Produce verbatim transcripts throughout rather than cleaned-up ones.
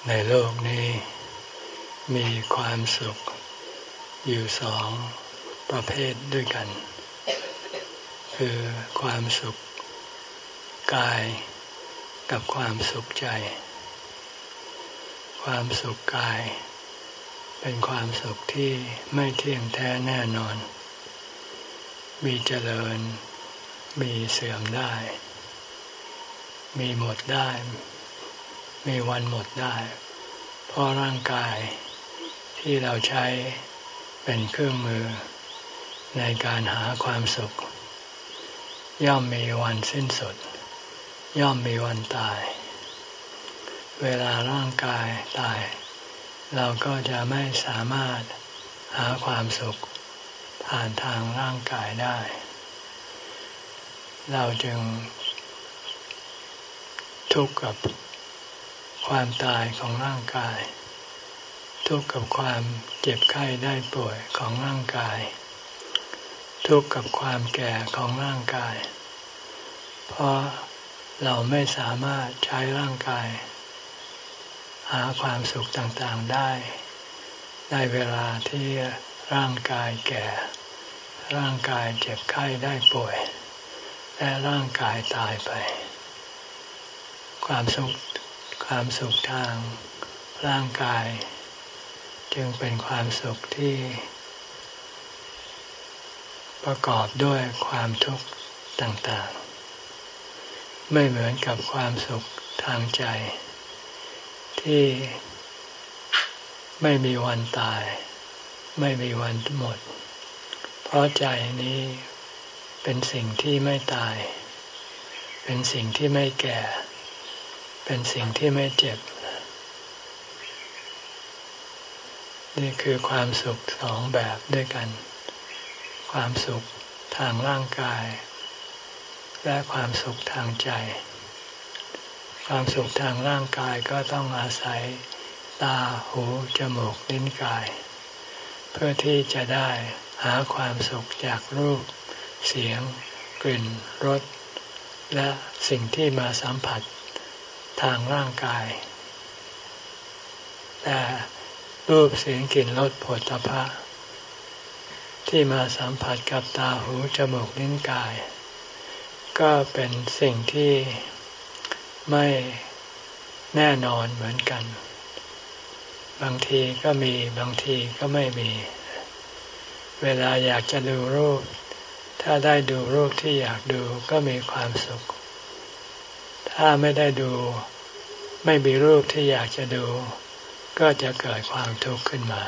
ในโลกนี้มีความสุขอยู่สองประเภทด้วยกันคือความสุขกายกับความสุขใจความสุขกายเป็นความสุขที่ไม่เที่ยงแท้แน่นอนมีเจริญมีเสื่อมได้มีหมดได้มีวันหมดได้เพราะร่างกายที่เราใช้เป็นเครื่องมือในการหาความสุขย่อมมีวันสิ้นสุดย่อมมีวันตายเวลาร่างกายตายเราก็จะไม่สามารถหาความสุขผ่านทางร่างกายได้เราจึงทุกข์กับความตายของร่างกายทุกข์กับความเจ็บไข้ได้ป่วยของร่างกายทุกข์กับความแก่ของร่างกายเพราะเราไม่สามารถใช้ร่างกายหาความสุขต่างๆได้ในเวลาที่ร่างกายแก่ร่างกายเจ็บไข้ได้ป่วยและร่างกายตายไปความสุขความสุขทางร่างกายจึงเป็นความสุขที่ประกอบด้วยความทุกข์ต่างๆไม่เหมือนกับความสุขทางใจที่ไม่มีวันตายไม่มีวันหมดเพราะใจนี้เป็นสิ่งที่ไม่ตายเป็นสิ่งที่ไม่แก่เป็นสิ่งที่ไม่เจ็บนี่คือความสุขสองแบบด้วยกันความสุขทางร่างกายและความสุขทางใจความสุขทางร่างกายก็ต้องอาศัยตาหูจมูกลิ้นกายเพื่อที่จะได้หาความสุขจากรูปเสียงกลิ่นรสและสิ่งที่มาสัมผัสทางร่างกายแต่รูปเสียงกลิ่นรสผลตภะที่มาสัมผัสกับตาหูจมูกลิ้นกายก็เป็นสิ่งที่ไม่แน่นอนเหมือนกันบางทีก็มีบางทีก็ไม่มีเวลาอยากจะดูรูปถ้าได้ดูรูปที่อยากดูก็มีความสุขถ้าไม่ได้ดูไม่มีรูปที่อยากจะดูก็จะเกิดความทุกข์ขึ้นมา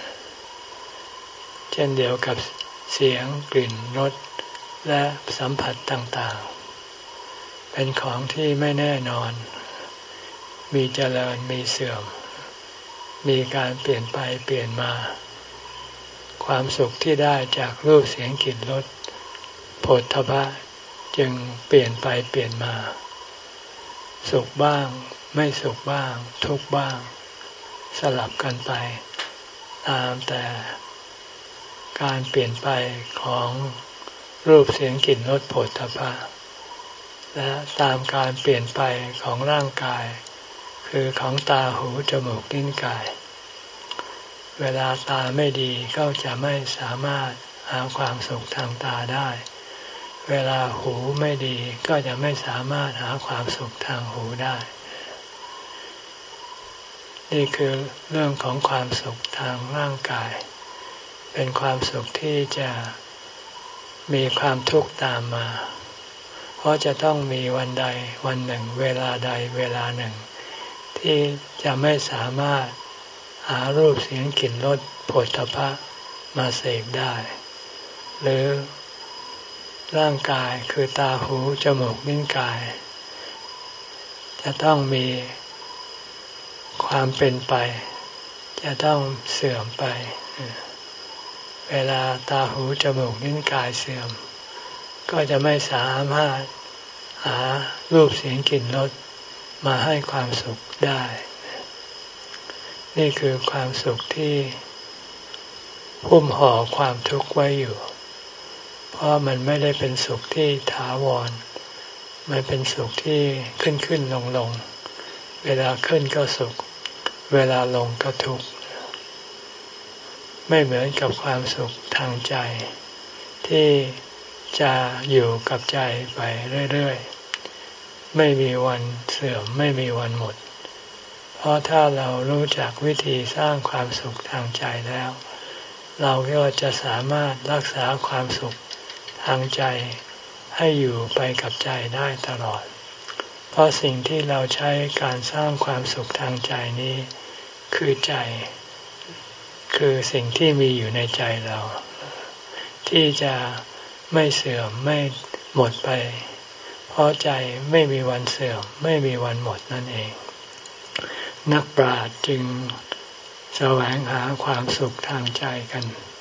เช่นเดียวกับเสียงกลิ่นรสและสัมผัสต่างๆเป็นของที่ไม่แน่นอนมีเจริญมีเสื่อมมีการเปลี่ยนไปเปลี่ยนมาความสุขที่ได้จากรูปเสียงกลิ่นรสโผฏฐัพพะจึงเปลี่ยนไปเปลี่ยนมาสุขบ้างไม่สุขบ้างทุกข์บ้างสลับกันไปตามแต่การเปลี่ยนไปของรูปเสียงกลิ่นรสโผฏฐัพพะและตามการเปลี่ยนไปของร่างกายคือของตาหูจมูกลิ้นกายเวลาตาไม่ดีก็จะไม่สามารถหาความสุขทางตาได้เวลาหูไม่ดีก็จะไม่สามารถหาความสุขทางหูได้นี่คือเรื่องของความสุขทางร่างกายเป็นความสุขที่จะมีความทุกข์ตามมาเพราะจะต้องมีวันใดวันหนึ่งเวลาใดเวลาหนึ่งที่จะไม่สามารถหารูปเสียงกลิ่นรสโผฏฐัพพะมาเสพได้หรือร่างกายคือตาหูจมูกลิ้นกายจะต้องมีความเป็นไปจะต้องเสื่อมไปเวลาตาหูจมูกลิ้นกายเสื่อมก็จะไม่สามารถหารูปเสียงกลิ่นรสมาให้ความสุขได้นี่คือความสุขที่หุ้มห่อความทุกข์ไว้อยู่เพราะมันไม่ได้เป็นสุขที่ถาวรมันเป็นสุขที่ขึ้นขึ้นลงลงเวลาขึ้นก็สุขเวลาลงก็ทุกข์ไม่เหมือนกับความสุขทางใจที่จะอยู่กับใจไปเรื่อยๆไม่มีวันเสื่อมไม่มีวันหมดเพราะถ้าเรารู้จักวิธีสร้างความสุขทางใจแล้วเราก็จะสามารถรักษาความสุขทางใจให้อยู่ไปกับใจได้ตลอดเพราะสิ่งที่เราใช้การสร้างความสุขทางใจนี้คือใจคือสิ่งที่มีอยู่ในใจเราที่จะไม่เสื่อมไม่หมดไปเพราะใจไม่มีวันเสื่อมไม่มีวันหมดนั่นเองนักปราชญ์จึงแสวงหาความสุขทางใจกัน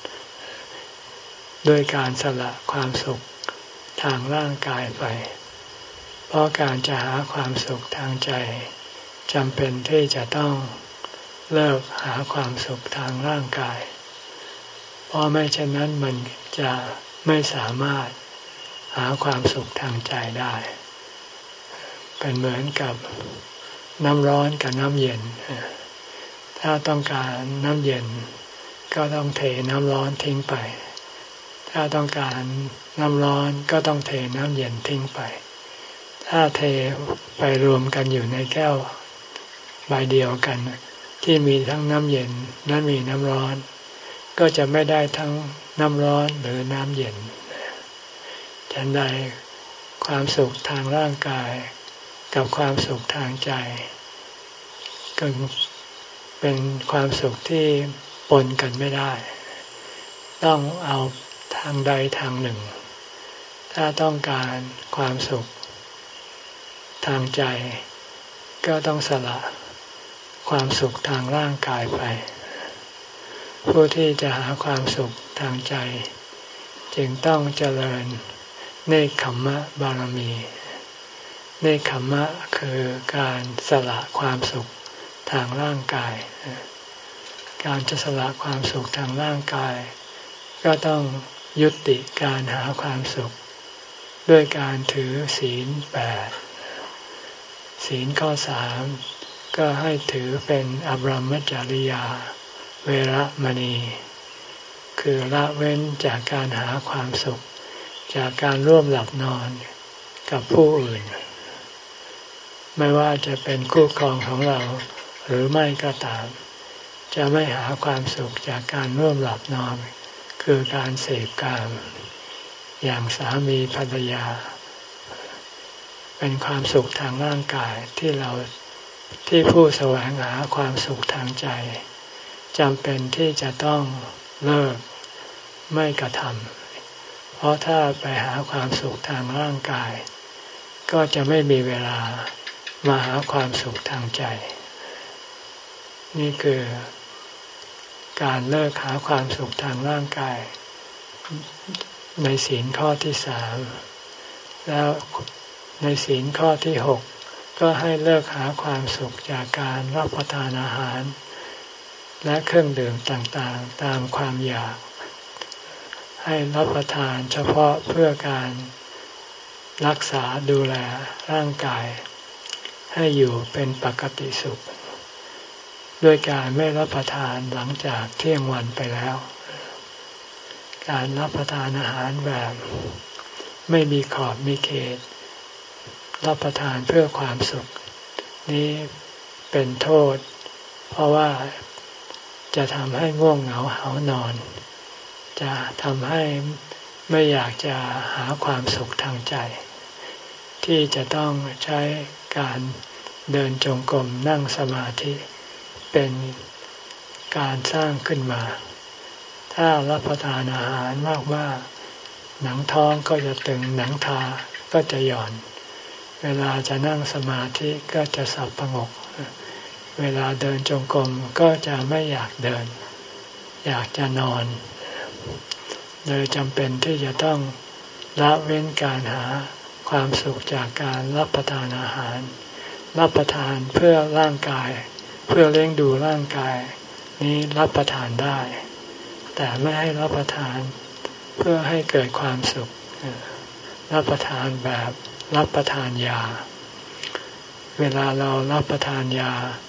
ด้วยการสละความสุขทางร่างกายไปเพราะการจะหาความสุขทางใจจำเป็นที่จะต้องเลิกหาความสุขทางร่างกายเพราะไม่เช่นนั้นมันจะไม่สามารถหาความสุขทางใจได้เป็นเหมือนกับน้ำร้อนกับน้ำเย็นถ้าต้องการน้ำเย็นก็ต้องเทน้ำร้อนทิ้งไปถ้าต้องการน้ำร้อนก็ต้องเทน้ำเย็นทิ้งไปถ้าเทไปรวมกันอยู่ในแก้วใบเดียวกันที่มีทั้งน้ำเย็นและมีน้ำร้อนก็จะไม่ได้ทั้งน้ำร้อนหรือน้ำเย็นฉันใดความสุขทางร่างกายกับความสุขทางใจก็เป็นความสุขที่ปนกันไม่ได้ต้องเอาทางใดทางหนึ่งถ้าต้องการความสุขทางใจก็ต้องสละความสุขทางร่างกายไปผู้ที่จะหาความสุขทางใจจึงต้องเจริญเนกขัมมะบารมีเนกขัมมะคือการสละความสุขทางร่างกายการจะสละความสุขทางร่างกายก็ต้องยุติการหาความสุขด้วยการถือศีลแปดศีลข้อสามก็ให้ถือเป็นอบรมจริยาเวรมณีคือละเว้นจากการหาความสุขจากการร่วมหลับนอนกับผู้อื่นไม่ว่าจะเป็นคู่ครองของเราหรือไม่ก็ตามจะไม่หาความสุขจากการร่วมหลับนอนคือการเสพกามอย่างสามีภรรยาเป็นความสุขทางร่างกายที่เราที่ผู้แสวงหาความสุขทางใจจำเป็นที่จะต้องเลิกไม่กระทำเพราะถ้าไปหาความสุขทางร่างกายก็จะไม่มีเวลามาหาความสุขทางใจนี่คือการเลิกหาความสุขทางร่างกายในศีลข้อที่สามแล้วในศีลข้อที่หกก็ให้เลิกหาความสุขจากการรับประทานอาหารและเครื่องดื่มต่างๆตามความอยากให้รับประทานเฉพาะเพื่อการรักษาดูแลร่างกายให้อยู่เป็นปกติสุขด้วยการไม่รับประทานหลังจากเที่ยงวันไปแล้วการรับประทานอาหารแบบไม่มีขอบมีเขตรับประทานเพื่อความสุขนี้เป็นโทษเพราะว่าจะทำให้ง่วงเหงาหานอนจะทำให้ไม่อยากจะหาความสุขทางใจที่จะต้องใช้การเดินจงกรมนั่งสมาธิเป็นการสร้างขึ้นมาถ้ารับประทานอาหารมากว่าหนังท้องก็จะตึงหนังตาก็จะหย่อนเวลาจะนั่งสมาธิก็จะสับประงกเวลาเดินจงกรมก็จะไม่อยากเดินอยากจะนอนเลยจำเป็นที่จะต้องละเว้นการหาความสุขจากการรับประทานอาหารรับประทานเพื่อร่างกายเพื่อเลี้ยงดูร่างกายนี้รับประทานได้แต่ไม่ให้รับประทานเพื่อให้เกิดความสุขรับประทานแบบรับประทานยาเวลาเรารับประทานยา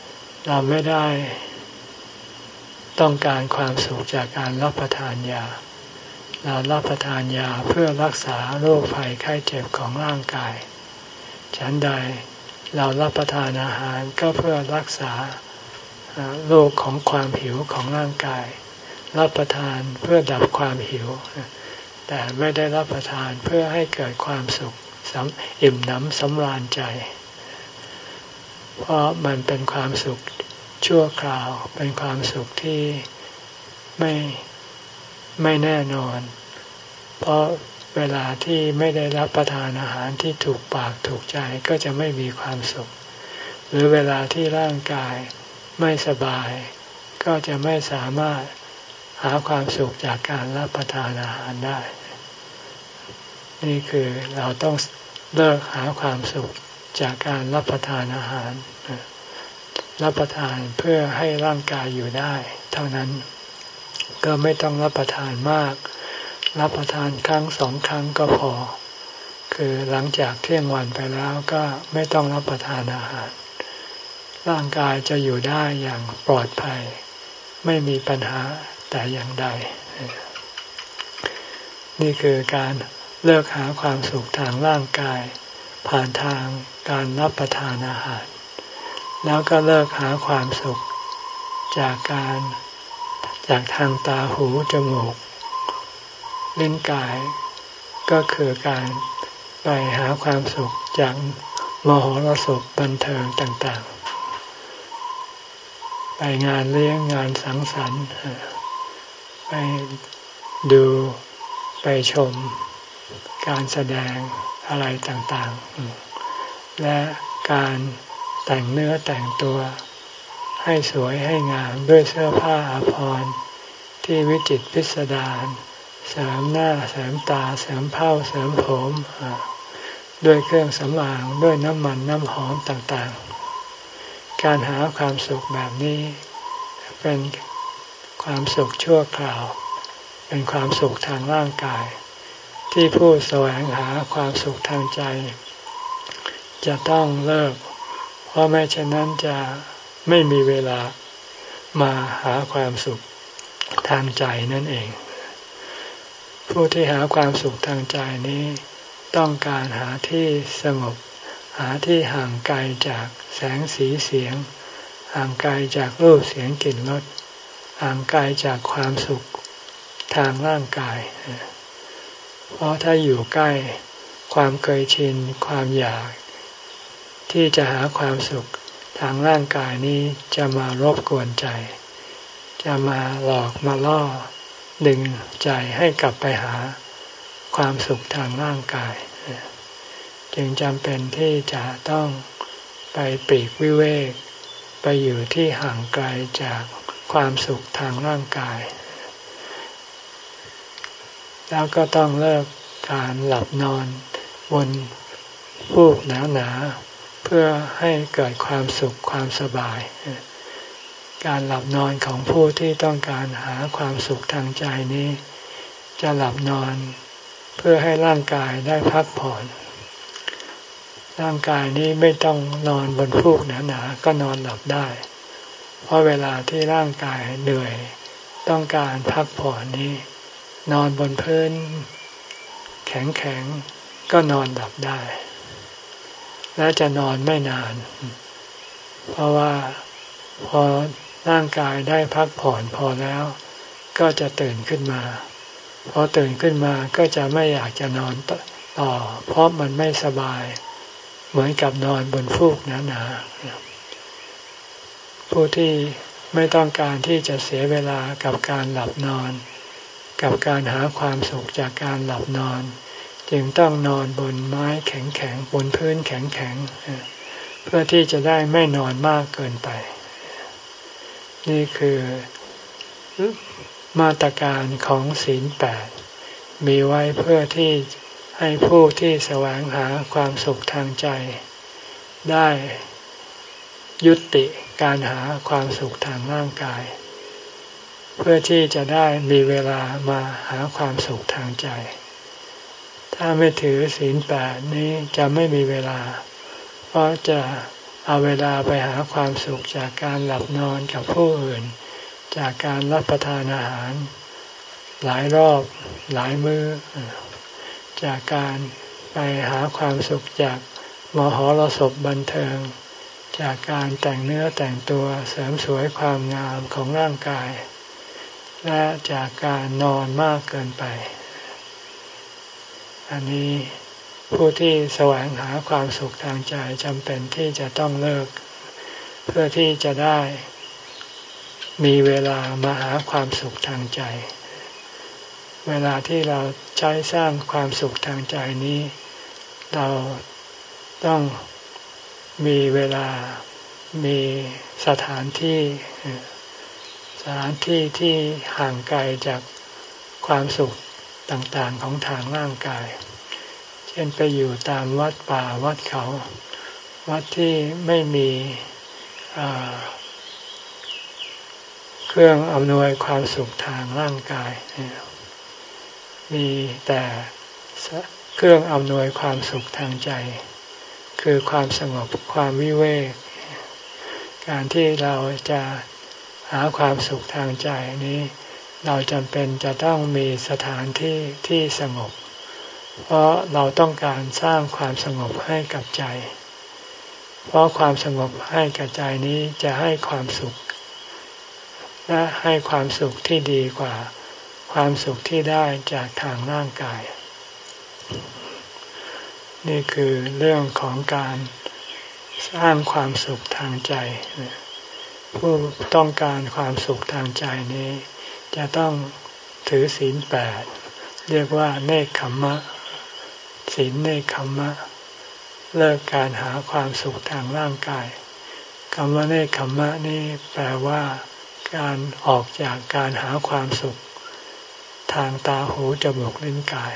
เราไม่ได้ต้องการความสุขจากการรับประทานยาเรารับประทานยาเพื่อรักษาโรคภัยไข้เจ็บของร่างกายฉันใดเรารับประทานอาหารก็เพื่อรักษาโรคของความหิวของร่างกายรับประทานเพื่อดับความหิวแต่ไม่ได้รับประทานเพื่อให้เกิดความสุขอิ่มหนำสำราญใจเพราะมันเป็นความสุขชั่วคราวเป็นความสุขที่ไม่ไม่แน่นอนเพราะเวลาที่ไม่ได้รับประทานอาหารที่ถูกปากถูกใจก็จะไม่มีความสุขหรือเวลาที่ร่างกายไม่สบายก็จะไม่สามารถหาความสุขจากการรับประทานอาหารได้นี่คือเราต้องเลิกหาความสุขจากการรับประทานอาหารรับประทานเพื่อให้ร่างกายอยู่ได้เท่านั้นก็ไม่ต้องรับประทานมากรับประทานครั้งสองครั้งก็พอคือหลังจากเที่ยงวันไปแล้วก็ไม่ต้องรับประทานอาหารร่างกายจะอยู่ได้อย่างปลอดภัยไม่มีปัญหาแต่อย่างใดนี่คือการเลิกหาความสุขทางร่างกายผ่านทางการรับประทานอาหารแล้วก็เลิกหาความสุขจากการจากทางตาหูจมูกลิ้นกายก็คือการไปหาความสุขจากมหรสพบันเทิงต่างๆไปงานเลี้ยงงานสังสรรค์ไปดูไปชมการแสดงอะไรต่างๆและการแต่งเนื้อแต่งตัวให้สวยให้งามด้วยเสื้อผ้าอาภรณ์ที่วิจิตรพิสดารเสริมหน้าเสริมตาเสริมเผ้าเสริมผมด้วยเครื่องสำอางด้วยน้ำมันน้ำหอมต่างๆการหาความสุขแบบนี้เป็นความสุขชั่วคราวเป็นความสุขทางร่างกายที่ผู้แสวงหาความสุขทางใจจะต้องเลิกเพราะไม่เช่นนั้นจะไม่มีเวลามาหาความสุขทางใจนั่นเองผู้ที่หาความสุขทางใจนี้ต้องการหาที่สงบหาที่ห่างไกลจากแสงสีเสียงห่างไกลจากรูปเสียงกลิ่นรสห่างไกลจากความสุขทางร่างกายเพราะถ้าอยู่ใกล้ความเคยชินความอยากที่จะหาความสุขทางร่างกายนี้จะมารบกวนใจจะมาหลอกมาล่อดึงใจให้กลับไปหาความสุขทางร่างกายจึงจำเป็นที่จะต้องไปปลีกวิเวกไปอยู่ที่ห่างไกลจากความสุขทางร่างกายแล้วก็ต้องเลิกการหลับนอนบนฟูกหนาๆเพื่อให้เกิดความสุขความสบายการหลับนอนของผู้ที่ต้องการหาความสุขทางใจนี้จะหลับนอนเพื่อให้ร่างกายได้พักผ่อนร่างกายนี้ไม่ต้องนอนบนฟูกหนาๆก็นอนหลับได้เพราะเวลาที่ร่างกายเหนื่อยต้องการพักผ่อนนี้นอนบนพื้นแข็งๆก็นอนหลับได้และจะนอนไม่นานเพราะว่าพอร่างกายได้พักผ่อนพอแล้วก็จะตื่นขึ้นมาพอตื่นขึ้นมาก็จะไม่อยากจะนอนต่อเพราะมันไม่สบายเหมือนกับนอนบนฟูกหนาๆผู้ที่ไม่ต้องการที่จะเสียเวลากับการหลับนอนกับการหาความสุขจากการหลับนอนจึงต้องนอนบนไม้แข็งๆบนพื้นแข็งๆเพื่อที่จะได้ไม่นอนมากเกินไปนี่คือมาตรการของศีลแปดมีไว้เพื่อที่ให้ผู้ที่แสวงหาความสุขทางใจได้ยุติการหาความสุขทางร่างกายเพื่อที่จะได้มีเวลามาหาความสุขทางใจถ้าไม่ถือศีลแปดนี้จะไม่มีเวลาเพราะจะเอาเวลาไปหาความสุขจากการหลับนอนกับผู้อื่นจากการรับประทานอาหารหลายรอบหลายมื้อจากการไปหาความสุขจากมหรสพบันเทิงจากการแต่งเนื้อแต่งตัวเสริมสวยความงามของร่างกายและจากการนอนมากเกินไปอันนี้ผู้ที่แสวงหาความสุขทางใจจำเป็นที่จะต้องเลิกเพื่อที่จะได้มีเวลามาหาความสุขทางใจเวลาที่เราใช้สร้างความสุขทางใจนี้เราต้องมีเวลามีสถานที่สถานที่ที่ห่างไกลจากความสุขต่างๆของทางร่างกายเช่นไปอยู่ตามวัดป่าวัดเขาวัดที่ไม่มีเครื่องอำนวยความสุขทางร่างกายมีแต่เครื่องอำนวยความสุขทางใจคือความสงบความวิเวกการที่เราจะหาความสุขทางใจนี้เราจำเป็นจะต้องมีสถานที่ที่สงบเพราะเราต้องการสร้างความสงบให้กับใจเพราะความสงบให้กับใจนี้จะให้ความสุขและให้ความสุขที่ดีกว่าความสุขที่ได้จากทางร่างกายนี่คือเรื่องของการสร้างความสุขทางใจผู้ต้องการความสุขทางใจนี้จะต้องถือศีลแปดเรียกว่าเนกขัมมะศีลเนกขัมมะเลิกการหาความสุขทางร่างกายคำว่าเนกขัมมะนี่แปลว่าการออกจากการหาความสุขทางตาหูจมูกลิ้นกาย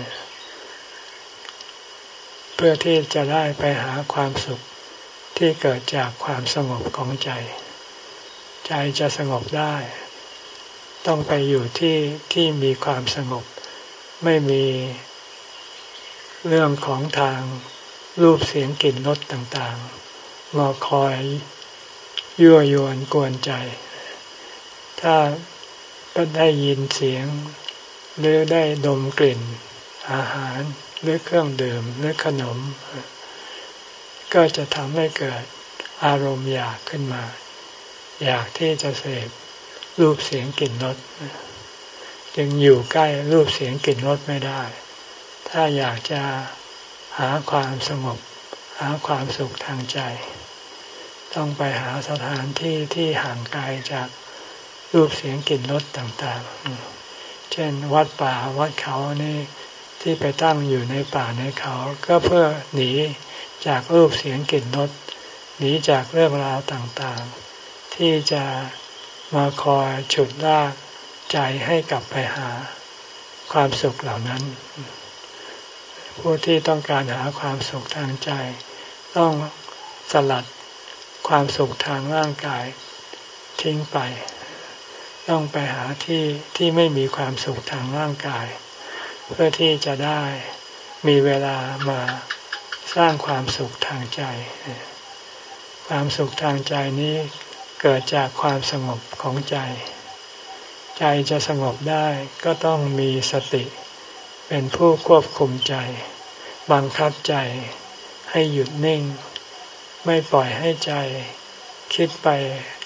เพื่อที่จะได้ไปหาความสุขที่เกิดจากความสงบของใจใจจะสงบได้ต้องไปอยู่ที่ที่มีความสงบไม่มีเรื่องของทางรูปเสียงกลิ่นรสต่างๆมาคอยยั่วยวนกวนใจถ้าได้ยินเสียงหรือได้ดมกลิ่นอาหารหรือเครื่องดื่มหรือขนมก็จะทำให้เกิดอารมณ์อยากขึ้นมาอยากที่จะเสพรูปเสียงกลิ่นรสจึงอยู่ใกล้รูปเสียงกลิ่นรสไม่ได้ถ้าอยากจะหาความสงบหาความสุขทางใจต้องไปหาสถานที่ที่ห่างไกลจากรูปเสียงกลิ่นรสต่างๆเช่นวัดป่าวัดเขานี่ที่ไปตั้งอยู่ในป่าในเขาก็เพื่อหนีจากรูปเสียงกลิ่นรสหนีจากเรื่องราวต่างๆที่จะมาคอยฉุดลากใจให้กลับไปหาความสุขเหล่านั้นผู้ที่ต้องการหาความสุขทางใจต้องสลัดความสุขทางร่างกายทิ้งไปต้องไปหาที่ที่ไม่มีความสุขทางร่างกายเพื่อที่จะได้มีเวลามาสร้างความสุขทางใจความสุขทางใจนี้เกิดจากความสงบของใจใจจะสงบได้ก็ต้องมีสติเป็นผู้ควบคุมใจบังคับใจให้หยุดนิ่งไม่ปล่อยให้ใจคิดไป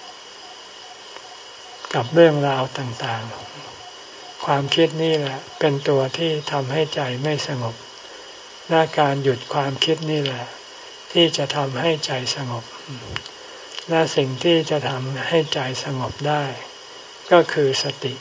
กับเรื่องราวต่างๆความคิดนี่แหละเป็นตัวที่ทำให้ใจไม่สงบและการหยุดความคิดนี่แหละที่จะทำให้ใจสงบและสิ่งที่จะทำให้ใจสงบได้ก็คือสติ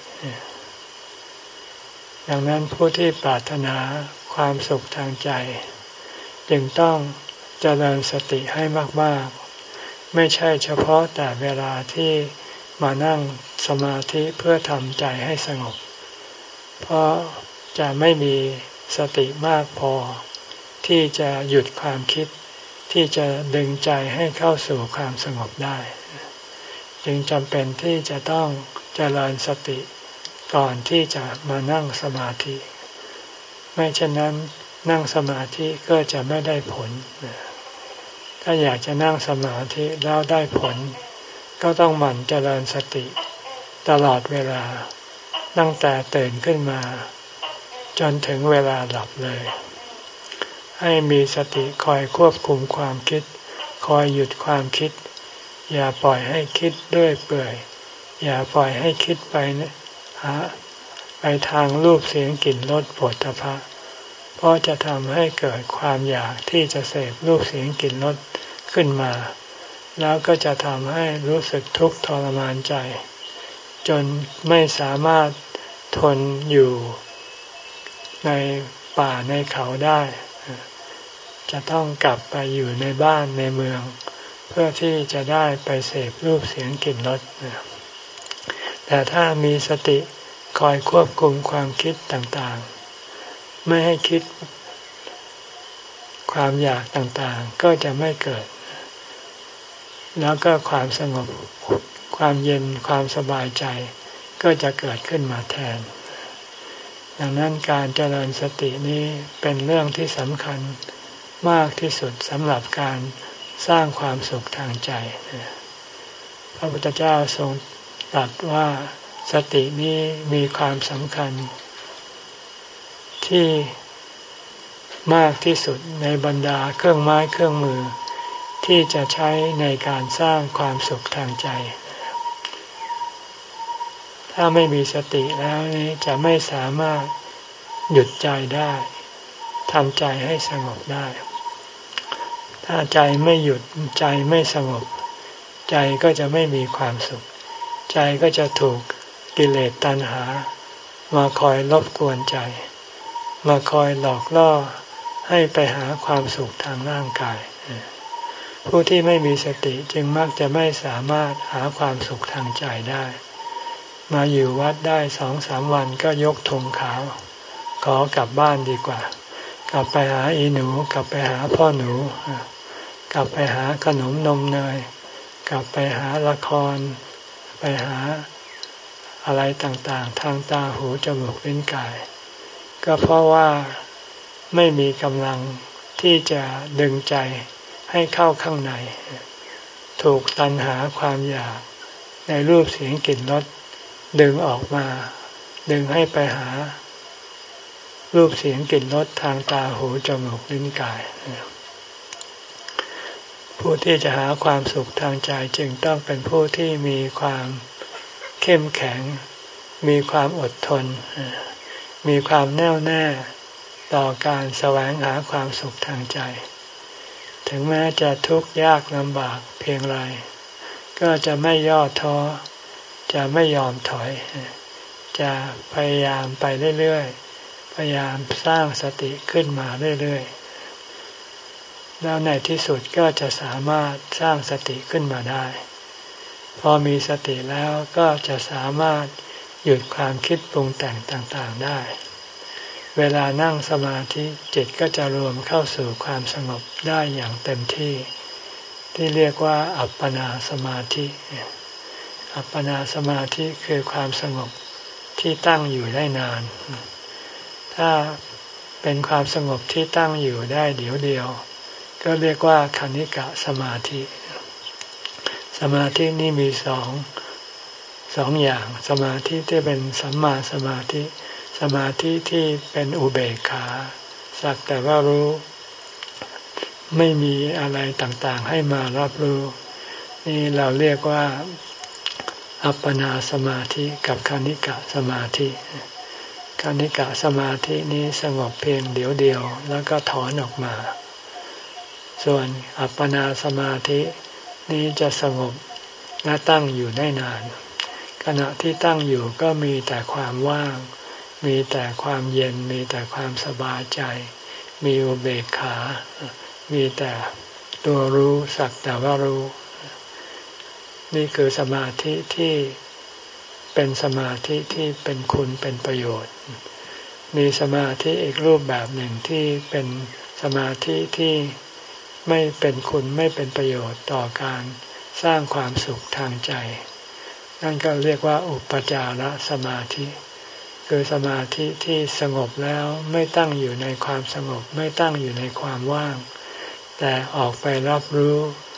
ดังนั้นผู้ที่ปรารถนาความสุขทางใจจึงต้องเจริญสติให้มากๆไม่ใช่เฉพาะแต่เวลาที่มานั่งสมาธิเพื่อทำใจให้สงบเพราะจะไม่มีสติมากพอที่จะหยุดความคิดที่จะดึงใจให้เข้าสู่ความสงบได้จึงจำเป็นที่จะต้องเจริญสติก่อนที่จะมานั่งสมาธิไม่เช่นนั้นนั่งสมาธิก็จะไม่ได้ผลถ้าอยากจะนั่งสมาธิแล้วได้ผลก็ต้องหมั่นเจริญสติตลอดเวลาตั้งแต่ตื่นขึ้นมาจนถึงเวลาหลับเลยให้มีสติคอยควบคุมความคิดคอยหยุดความคิดอย่าปล่อยให้คิดเรื่อยเปื่อยอย่าปล่อยให้คิดไปหาไปทางรูปเสียงกลิ่นรสโผฏฐัพพะเพราะจะทำให้เกิดความอยากที่จะเสพรูปเสียงกลิ่นรสขึ้นมาแล้วก็จะทำให้รู้สึกทุกข์ทรมานใจจนไม่สามารถทนอยู่ในป่าในเขาได้จะต้องกลับไปอยู่ในบ้านในเมืองเพื่อที่จะได้ไปเสพรูปเสียงกลิ่นรสแต่ถ้ามีสติคอยควบคุมความคิดต่างๆไม่ให้คิดความอยากต่างๆก็จะไม่เกิดแล้วก็ความสงบความเย็นความสบายใจก็จะเกิดขึ้นมาแทนดังนั้นการเจริญสตินี้เป็นเรื่องที่สำคัญมากที่สุดสำหรับการสร้างความสุขทางใจพระพุทธเจ้าทรงตรัสว่าสตินี้มีความสำคัญที่มากที่สุดในบรรดาเครื่องไม้เครื่องมือที่จะใช้ในการสร้างความสุขทางใจถ้าไม่มีสติแล้วนี้จะไม่สามารถหยุดใจได้ทำใจให้สงบได้ถ้าใจไม่หยุดใจไม่สงบใจก็จะไม่มีความสุขใจก็จะถูกกิเลสตัณหามาคอยรบกวนใจมาคอยหลอกล่อให้ไปหาความสุขทางร่างกายผู้ที่ไม่มีสติจึงมักจะไม่สามารถหาความสุขทางใจได้มาอยู่วัดได้สองสามวันก็ยกธงขาวขอกลับบ้านดีกว่ากลับไปหาอีหนูกลับไปหาพ่อหนูกลับไปหาขนมนมเนยกลับไปหาละครไปหาอะไรต่างๆทางตาหูจมูกลิ้นกายก็เพราะว่าไม่มีกำลังที่จะดึงใจให้เข้าข้างในถูกตัณหาความอยากในรูปเสียงกลิ่นรสดึงออกมาดึงให้ไปหารูปเสียงกลิ่นรสทางตาหูจมูกลิ้นกายผู้ที่จะหาความสุขทางใจจึงต้องเป็นผู้ที่มีความเข้มแข็งมีความอดทนมีความแน่วแน่ต่อการแสวงหาความสุขทางใจถึงแม้จะทุกข์ยากลำบากเพียงไรก็จะไม่ย่อท้อจะไม่ยอมถอยจะพยายามไปเรื่อยๆพยายามสร้างสติขึ้นมาเรื่อยๆแล้วในที่สุดก็จะสามารถสร้างสติขึ้นมาได้พอมีสติแล้วก็จะสามารถหยุดความคิดปรุงแต่งต่างๆได้เวลานั่งสมาธิจิตก็จะรวมเข้าสู่ความสงบได้อย่างเต็มที่ที่เรียกว่าอัปปนาสมาธิอัปปนาสมาธิคือความสงบที่ตั้งอยู่ได้นานถ้าเป็นความสงบที่ตั้งอยู่ได้เดี๋ยวเดียวก็เรียกว่าคณิกะสมาธิสมาธินี่มีสองสองอย่างสมาธิที่เป็นสัมมาสมาธิสมาธิที่เป็นอุเบกขาสักแต่ว่ารู้ไม่มีอะไรต่างๆให้มารับรู้นี่เราเรียกว่าอัปปนาสมาธิกับคณิกะสมาธิคณิกะสมาธินี้สงบเพียงเดี๋ยวเดียวแล้วก็ถอนออกมาส่วนอัปปนาสมาธินี้จะสงบและตั้งอยู่ได้นานขณะที่ตั้งอยู่ก็มีแต่ความว่างมีแต่ความเย็นมีแต่ความสบายใจมีอุเบกขามีแต่ตัวรู้สักแต่ว่ารู้นี่คือสมาธิที่เป็นสมาธิที่เป็นคุณเป็นประโยชน์มีสมาธิอีกรูปแบบหนึ่งที่เป็นสมาธิที่ไม่เป็นคุณไม่เป็นประโยชน์ต่อการสร้างความสุขทางใจนั่นก็เรียกว่าอุปจารสมาธิคือสมาธิที่สงบแล้วไม่ตั้งอยู่ในความสงบไม่ตั้งอยู่ในความว่างแต่ออกไปรับรู้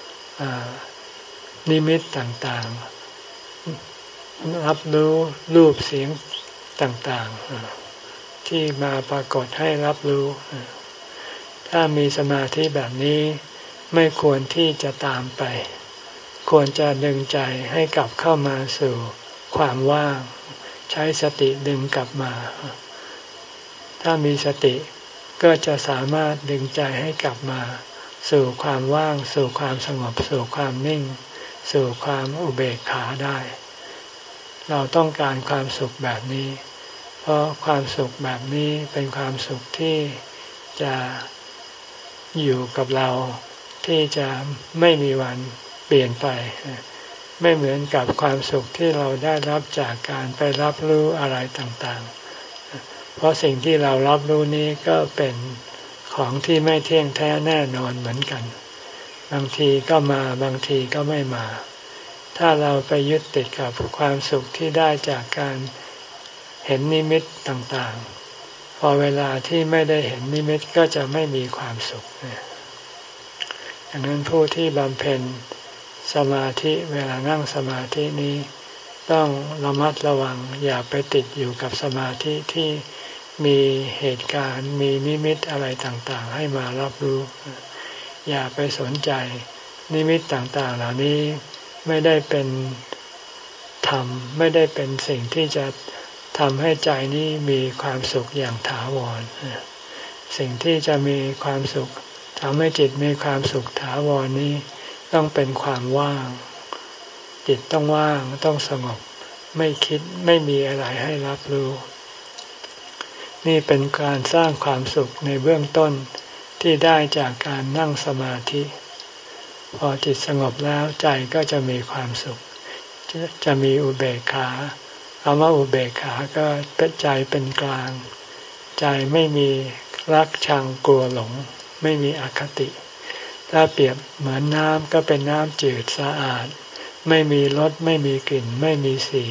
นิมิตต่างๆรับรู้รูปเสียงต่างๆที่มาปรากฏให้รับรู้ถ้ามีสมาธิแบบนี้ไม่ควรที่จะตามไปควรจะดึงใจให้กลับเข้ามาสู่ความว่างใช้สติดึงกลับมาถ้ามีสติก็จะสามารถดึงใจให้กลับมาสู่ความว่างสู่ความสงบสู่ความนิ่งสู่ความอุเบกขาได้เราต้องการความสุขแบบนี้เพราะความสุขแบบนี้เป็นความสุขที่จะอยู่กับเราที่จะไม่มีวันเปลี่ยนไปไม่เหมือนกับความสุขที่เราได้รับจากการไปรับรู้อะไรต่างๆเพราะสิ่งที่เรารับรู้นี้ก็เป็นของที่ไม่เที่ยงแท้แน่นอนเหมือนกันบางทีก็มาบางทีก็ไม่มาถ้าเราไปยึดติดกับความสุขที่ได้จากการเห็นนิมิตต่างๆพอเวลาที่ไม่ได้เห็นนิมิตก็จะไม่มีความสุขดังนั้นผู้ที่บำเพ็ญสมาธิเวลานั่งสมาธินี้ต้องระมัดระวังอย่าไปติดอยู่กับสมาธิที่มีเหตุการณ์มีนิมิตอะไรต่างๆให้มารับรู้อย่าไปสนใจนิมิตต่างๆเหล่านี้ไม่ได้เป็นธรรมไม่ได้เป็นสิ่งที่จะทำให้ใจนี้มีความสุขอย่างถาวรสิ่งที่จะมีความสุขทำให้จิตมีความสุขถาวรนี้ต้องเป็นความว่างจิตต้องว่างต้องสงบไม่คิดไม่มีอะไรให้รับรู้นี่เป็นการสร้างความสุขในเบื้องต้นที่ได้จากการนั่งสมาธิพอจิตสงบแล้วใจก็จะมีความสุขจะมีอุเบกขาคำว่าอุเบกขาก็เป็นใจเป็นกลางใจไม่มีรักชังกลัวหลงไม่มีอคติถ้าเปรียบเหมือนน้ำก็เป็นน้ำจืดสะอาดไม่มีรสไม่มีกลิ่นไม่มีสี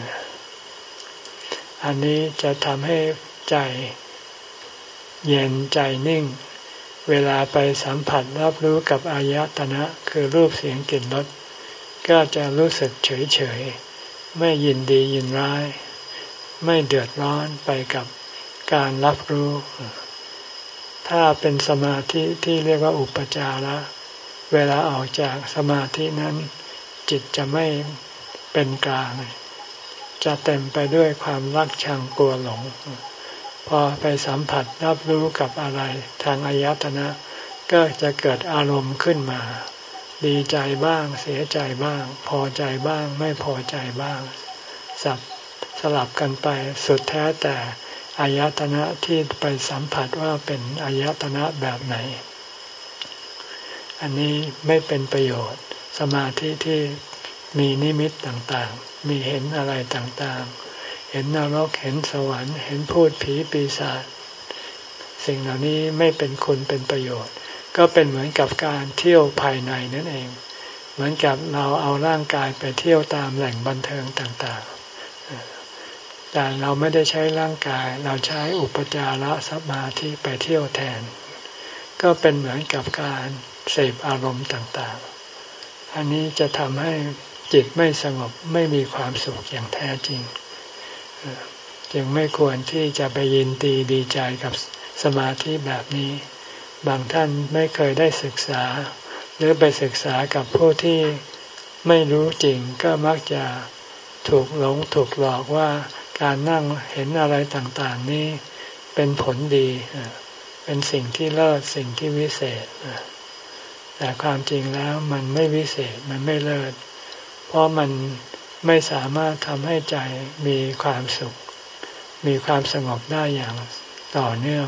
อันนี้จะทำให้ใจเย็นใจนิ่งเวลาไปสัมผัสรับรู้กับอายตนะคือรูปเสียงกลิ่นรสก็จะรู้สึกเฉยเฉยไม่ยินดียินร้ายไม่เดือดร้อนไปกับการรับรู้ถ้าเป็นสมาธิที่เรียกว่าอุปจาระเวลาออกจากสมาธินั้นจิตจะไม่เป็นกลางจะเต็มไปด้วยความรักชังกลัวหลงพอไปสัมผัสรับรู้กับอะไรทางอายตนะก็จะเกิดอารมณ์ขึ้นมาดีใจบ้างเสียใจบ้างพอใจบ้างไม่พอใจบ้างสับสลับกันไปสุดแท้แต่อายตนะที่ไปสัมผัสว่าเป็นอายตนะแบบไหนอันนี้ไม่เป็นประโยชน์สมาธิที่มีนิมิตต่างๆมีเห็นอะไรต่างๆเห็นนรกเห็นสวรรค์เห็นพูดผีปีศาจสิ่งเหล่านี้ไม่เป็นคุณเป็นประโยชน์ก็เป็นเหมือนกับการเที่ยวภายในนั่นเองเหมือนกับเราเอาร่างกายไปเที่ยวตามแหล่งบันเทิงต่างๆแต่เราไม่ได้ใช้ร่างกายเราใช้อุปจารสมาธิไปเที่ยวแทนก็เป็นเหมือนกับการเสพอารมณ์ต่างๆอันนี้จะทำให้จิตไม่สงบไม่มีความสุขอย่างแท้จริงจึงไม่ควรที่จะไปยินดีดีใจกับสมาธิแบบนี้บางท่านไม่เคยได้ศึกษาหรือไปศึกษากับผู้ที่ไม่รู้จริงก็มักจะถูกหลงถูกหลอกว่าการนั่งเห็นอะไรต่างๆนี้เป็นผลดีเป็นสิ่งที่เลิศสิ่งที่วิเศษแต่ความจริงแล้วมันไม่วิเศษมันไม่เลิศเพราะมันไม่สามารถทำให้ใจมีความสุขมีความสงบได้อย่างต่อเนื่อง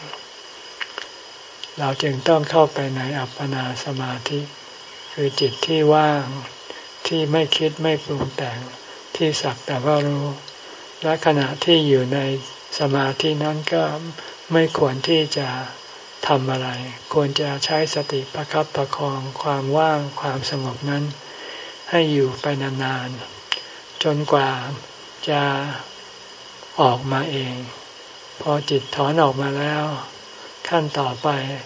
เราจึงต้องเข้าไปในอัปปนาสมาธิคือจิตที่ว่างที่ไม่คิดไม่ปรุงแต่งที่สักแต่ว่ารู้และขณะที่อยู่ในสมาธินั้นก็ไม่ควรที่จะทำอะไรควรจะใช้สติประคับประคองความว่างความสงบนั้นให้อยู่ไปนานๆจนกว่าจะออกมาเองพอจิตถอนออกมาแล้วขั้นต่อไป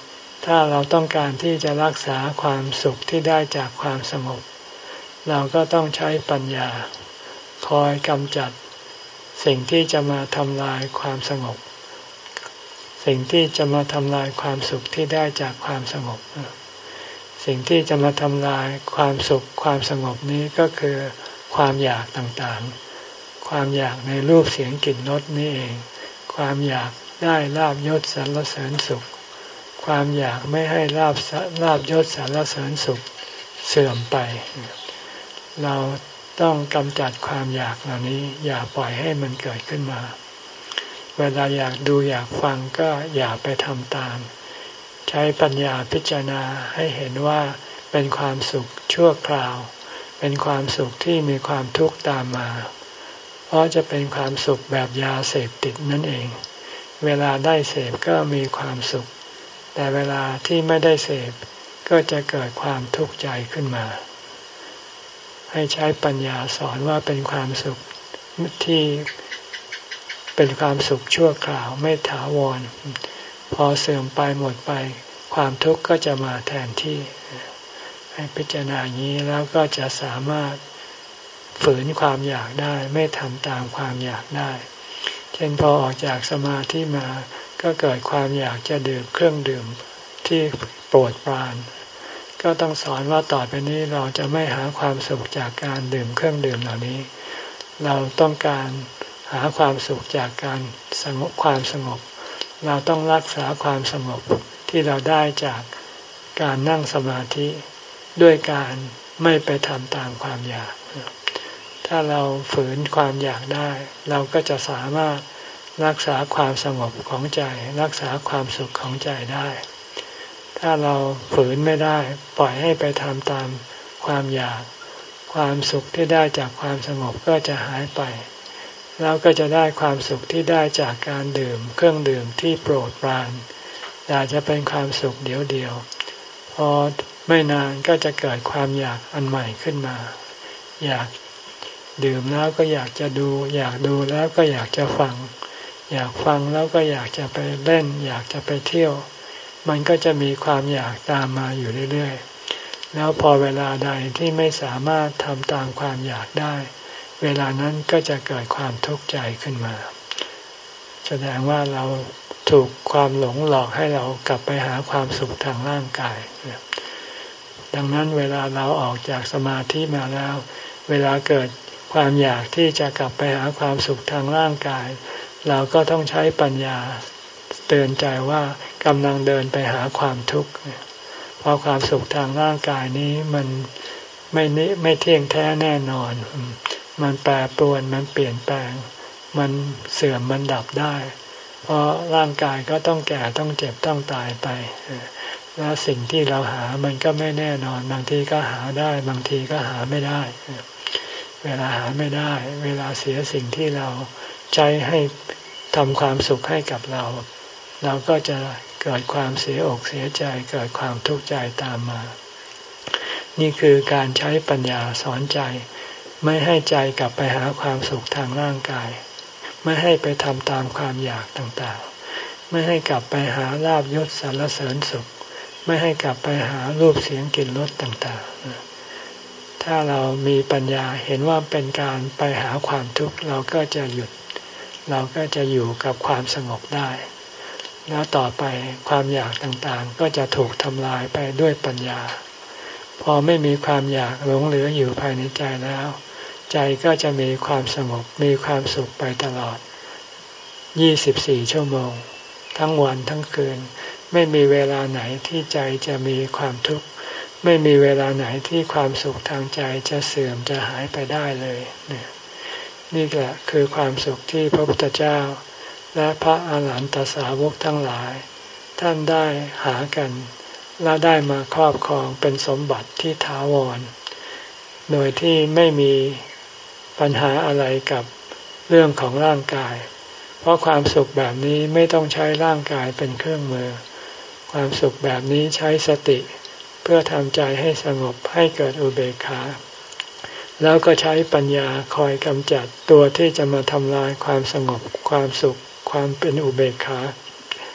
ถ้าเราต้องการที่จะรักษาความสุขที่ได้จากความสงบเราก็ต้องใช้ปัญญาคอยกำจัดสิ่งที่จะมาทำลายความสงบสิ่งที่จะมาทำลายความสุขที่ได้จากความสงบสิ่งที่จะมาทำลายความสุขความสงบนี้ก็คือความอยากต่างๆความอยากในรูปเสียงกลิ่นรสนี่เองความอยากได้ลาภยศสรรเสริญสุขความอยากไม่ให้ลาภลาภยศสรรเสริญสุขเสื่อมไปเราต้องกำจัดความอยากเหล่านี้อย่าปล่อยให้มันเกิดขึ้นมาเวลาอยากดูอยากฟังก็อย่าไปทำตามใช้ปัญญาพิจารณาให้เห็นว่าเป็นความสุขชั่วคราวเป็นความสุขที่มีความทุกข์ตามมาเพราะจะเป็นความสุขแบบยาเสพติดนั่นเองเวลาได้เสพก็มีความสุขแต่เวลาที่ไม่ได้เสพก็จะเกิดความทุกข์ใจขึ้นมาให้ใช้ปัญญาสอนว่าเป็นความสุขที่เป็นความสุขชั่วคราวไม่ถาวรพอเสื่อมไปหมดไปความทุกข์ก็จะมาแทนที่ให้พิจารณาอย่างนี้แล้วก็จะสามารถฝืนความอยากได้ไม่ทำตามความอยากได้เช่นพอออกจากสมาธิมาก็เกิดความอยากจะดื่มเครื่องดื่มที่โปรดปรานก็ต้องสอนว่าต่อไปนี้เราจะไม่หาความสุขจากการดื่มเครื่องดื่มเหล่านี้เราต้องการหาความสุขจากการสงบความสงบเราต้องรักษาความสงบที่เราได้จากการนั่งสมาธิด้วยการไม่ไปทำตามความอยากถ้าเราฝืนความอยากได้เราก็จะสามารถรักษาความสงบของใจรักษาความสุขของใจได้ถ้าเราฝืนไม่ได้ปล่อยให้ไปทำตามความอยากความสุขที่ได้จากความสงบก็จะหายไปแล้วก็จะได้ความสุขที่ได้จากการดื่มเครื่องดื่มที่โปรดปรานอาจจะเป็นความสุขเดียวเดียวพอไม่นานก็จะเกิดความอยากอันใหม่ขึ้นมาอยากดื่มแล้วก็อยากจะดูอยากดูแล้วก็อยากจะฟังอยากฟังแล้วก็อยากจะไปเล่นอยากจะไปเที่ยวมันก็จะมีความอยากตามมาอยู่เรื่อยๆแล้วพอเวลาใดที่ไม่สามารถทำตามความอยากได้เวลานั้นก็จะเกิดความทุกข์ใจขึ้นมาแสดงว่าเราถูกความหลงหลอกให้เรากลับไปหาความสุขทางร่างกายดังนั้นเวลาเราออกจากสมาธิมาแล้วเวลาเกิดความอยากที่จะกลับไปหาความสุขทางร่างกายเราก็ต้องใช้ปัญญาเตือนใจว่ากำลังเดินไปหาความทุกข์เพราะความสุขทางร่างกายนี้มันไม่นิไม่เที่ยงแท้แน่นอนมันแปรปรวนมันเปลี่ยนแปลงมันเสื่อมมันดับได้เพราะร่างกายก็ต้องแก่ต้องเจ็บต้องตายไปแล้วสิ่งที่เราหามันก็ไม่แน่นอนบางทีก็หาได้บางทีก็หาไม่ได้เวลาหาไม่ได้เวลาเสียสิ่งที่เราใช้ให้ทำความสุขให้กับเราเราก็จะเกิดความเสียอกเสียใจเกิดความทุกข์ใจตามมานี่คือการใช้ปัญญาสอนใจไม่ให้ใจกลับไปหาความสุขทางร่างกายไม่ให้ไปทำตามความอยากต่างๆไม่ให้กลับไปหาลาภยศสรรเสริญสุขไม่ให้กลับไปหารูปเสียงกลิ่นรสต่างๆถ้าเรามีปัญญาเห็นว่าเป็นการไปหาความทุกข์เราก็จะหยุดเราก็จะอยู่กับความสงบได้แล้วต่อไปความอยากต่างๆก็จะถูกทำลายไปด้วยปัญญาพอไม่มีความอยากหลงเหลืออยู่ภายในใจแล้วใจก็จะมีความสงบมีความสุขไปตลอดยี่สิบสี่ชั่วโมงทั้งวันทั้งคืนไม่มีเวลาไหนที่ใจจะมีความทุกข์ไม่มีเวลาไหนที่ความสุขทางใจจะเสื่อมจะหายไปได้เลยนี่แหละคือความสุขที่พระพุทธเจ้าและพระอาหารหันตสาวกทั้งหลายท่านได้หากันและได้มาครอบครองเป็นสมบัติที่ถาวรโดยที่ไม่มีปัญหาอะไรกับเรื่องของร่างกายเพราะความสุขแบบนี้ไม่ต้องใช้ร่างกายเป็นเครื่องมือความสุขแบบนี้ใช้สติเพื่อทำใจให้สงบให้เกิดอุเบกขาแล้วก็ใช้ปัญญาคอยกำจัดตัวที่จะมาทำลายความสงบความสุขความเป็นอุเบกขา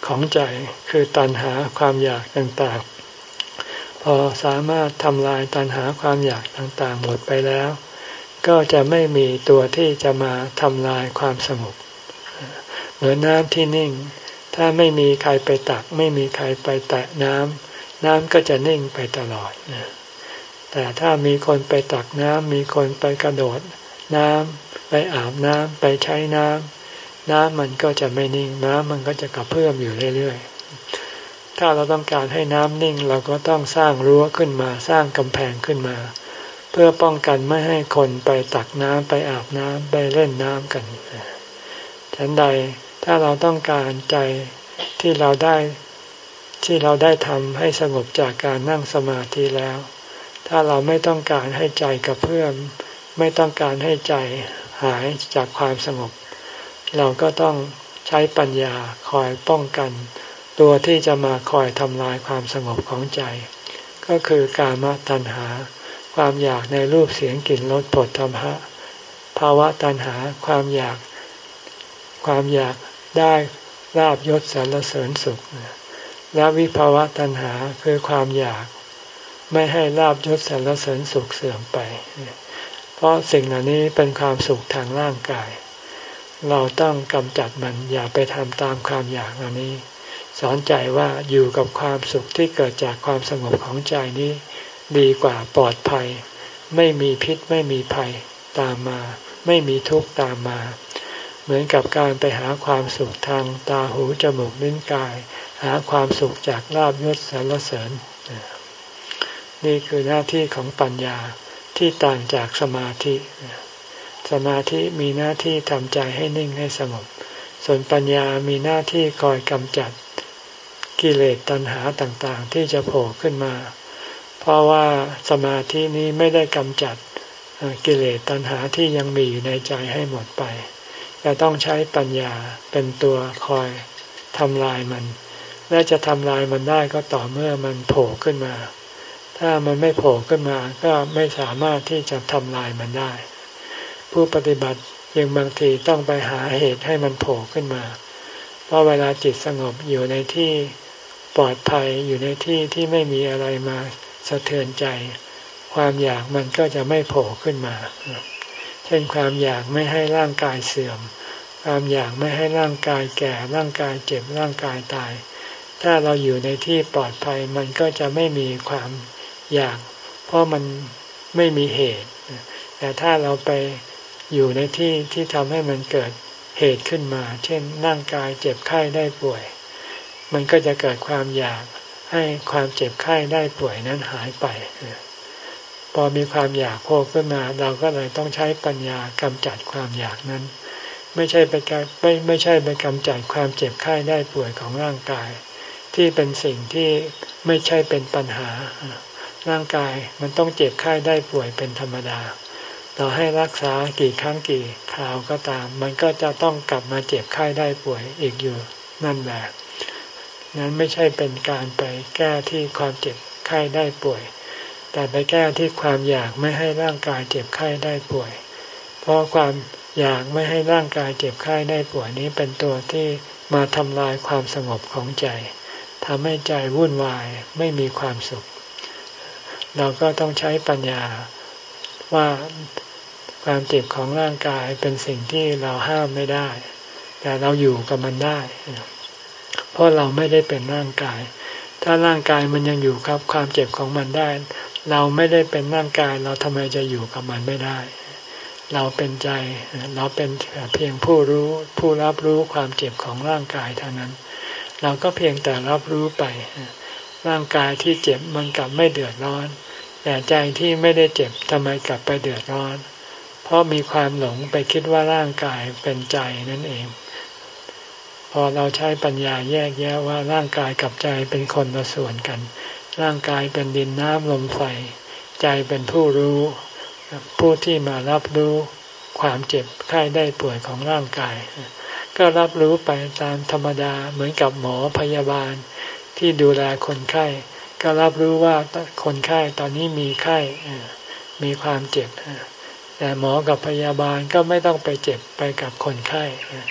ของใจคือตัณหาความอยากต่างๆพอสามารถทำลายตัณหาความอยากต่างๆหมดไปแล้วก็จะไม่มีตัวที่จะมาทำลายความสงบเหมือนน้ำที่นิ่งถ้าไม่มีใครไปตักไม่มีใครไปแตะน้ำน้ำก็จะนิ่งไปตลอดแต่ถ้ามีคนไปตักน้ำมีคนไปกระโดดน้ำไปอาบน้ำไปใช้น้ำน้ำมันก็จะไม่นิ่งน้ำมันก็จะกระเพื่อมอยู่เรื่อยๆถ้าเราต้องการให้น้ำนิ่งเราก็ต้องสร้างรั้วขึ้นมาสร้างกำแพงขึ้นมาเพื่อป้องกันไม่ให้คนไปตักน้ำไปอาบน้ำไปเล่นน้ำกันฉันใดถ้าเราต้องการใจที่เราได้ที่เราได้ทำให้สงบจากการนั่งสมาธิแล้วถ้าเราไม่ต้องการให้ใจกระเพื่อมไม่ต้องการให้ใจหายจากความสงบเราก็ต้องใช้ปัญญาคอยป้องกันตัวที่จะมาคอยทำลายความสงบของใจก็คือกามตัณหาความอยากในรูปเสียงกลิ่นรสผลธัมภะภาวะตัณหาความอยากความอยากได้ลาภยศสรรเสริญสุขและวิภาวะตัณหาคือความอยากไม่ให้ลาภยศสรรเสริญสุขเสื่อมไปเพราะสิ่งเหล่านี้เป็นความสุขทางร่างกายเราต้องกำจัดมันอย่าไปทำตามความอยากเหล่านี้สอนใจว่าอยู่กับความสุขที่เกิดจากความสงบของใจนี้ดีกว่าปลอดภัยไม่มีพิษไม่มีภัยตามมาไม่มีทุกข์ตามมาเหมือนกับการไปหาความสุขทางตาหูจมูกลิ้นกายหาความสุขจากลาภยศสรรเสริญนี่คือหน้าที่ของปัญญาที่ต่างจากสมาธิสมาธิมีหน้าที่ทำใจให้นิ่งให้สงบส่วนปัญญามีหน้าที่คอยกำจัดกิเลสตัณหาต่างๆที่จะโผล่ขึ้นมาเพราะว่าสมาธินี้ไม่ได้กำจัดกิเลสตัณหาที่ยังมีอยู่ในใจให้หมดไปจะต้องใช้ปัญญาเป็นตัวคอยทำลายมันและจะทำลายมันได้ก็ต่อเมื่อมันโผล่ขึ้นมาถ้ามันไม่โผล่ขึ้นมาก็ไม่สามารถที่จะทำลายมันได้ผู้ปฏิบัติยังบางทีต้องไปหาเหตุให้มันโผล่ขึ้นมาเพราะเวลาจิตสงบอยู่ในที่ปลอดภัยอยู่ในที่ที่ไม่มีอะไรมาสะเทือนใจความอยากมันก็จะไม่โผล่ขึ้นมาเช่นความอยากไม่ให้ร่างกายเสื่อมความอยากไม่ให้ร่างกายแก่ร่างกายเจ็บร่างกายตายถ้าเราอยู่ในที่ปลอดภัยมันก็จะไม่มีความอยากเพราะมันไม่มีเหตุแต่ถ้าเราไปอยู่ในที่ที่ทำให้มันเกิดเหตุขึ้นมาเช่นร่างกายเจ็บไข้ได้ป่วยมันก็จะเกิดความอยากให้ความเจ็บไข้ได้ป่วยนั้นหายไปพอมีความอยากโผล่ขึ้นมาเราก็เลยต้องใช้ปัญญากำจัดความอยากนั้นไม่ใช่ไปไม่ไม่ใช่ไปกำจัดความเจ็บไข้ได้ป่วยของร่างกายที่เป็นสิ่งที่ไม่ใช่เป็นปัญหาร่างกายมันต้องเจ็บไข้ได้ป่วยเป็นธรรมดาเราให้รักษากี่ครั้งกี่คราวก็ตามมันก็จะต้องกลับมาเจ็บไข้ได้ป่วยอีกอยู่นั่นแหละนั้นไม่ใช่เป็นการไปแก้ที่ความเจ็บไข้ได้ป่วยแต่ไปแก้ที่ความอยากไม่ให้ร่างกายเจ็บไข้ได้ป่วยเพราะความอยากไม่ให้ร่างกายเจ็บไข้ได้ป่วยนี้เป็นตัวที่มาทำลายความสงบของใจทำให้ใจวุ่นวายไม่มีความสุขเราก็ต้องใช้ปัญญาว่าความเจ็บของร่างกายเป็นสิ่งที่เราห้ามไม่ได้แต่เราอยู่กับมันได้เพราะเราไม่ได้เป็นร่างกายถ้าร่างกายมันยังอยู่กับความเจ็บของมันได้เราไม่ได้เป็นร่างกายเราทำไมจะอยู่กับมันไม่ได้เราเป็นใจเราเป็นเพียงผู้รู้ผู้รับรู้ความเจ็บของร่างกายเท่านั้นเราก็เพียงแต่รับรู้ไปร่างกายที่เจ็บมันกลับไม่เดือดร้อนแต่ใจที่ไม่ได้เจ็บทำไมกลับไปเดือดร้อนเพราะมีความหลงไปคิดว่าร่างกายเป็นใจนั่นเองพอเราใช้ปัญญาแยกแยะว่าร่างกายกับใจเป็นคนละส่วนกันร่างกายเป็นดินน้ำลมไฟใจเป็นผู้รู้ผู้ที่มารับรู้ความเจ็บไข้ได้ป่วยของร่างกายก็รับรู้ไปตามธรรมดาเหมือนกับหมอพยาบาลที่ดูแลคนไข้ก็รับรู้ว่าคนไข้ตอนนี้มีไข้มีความเจ็บแต่หมอกับพยาบาลก็ไม่ต้องไปเจ็บไปกับคนไข้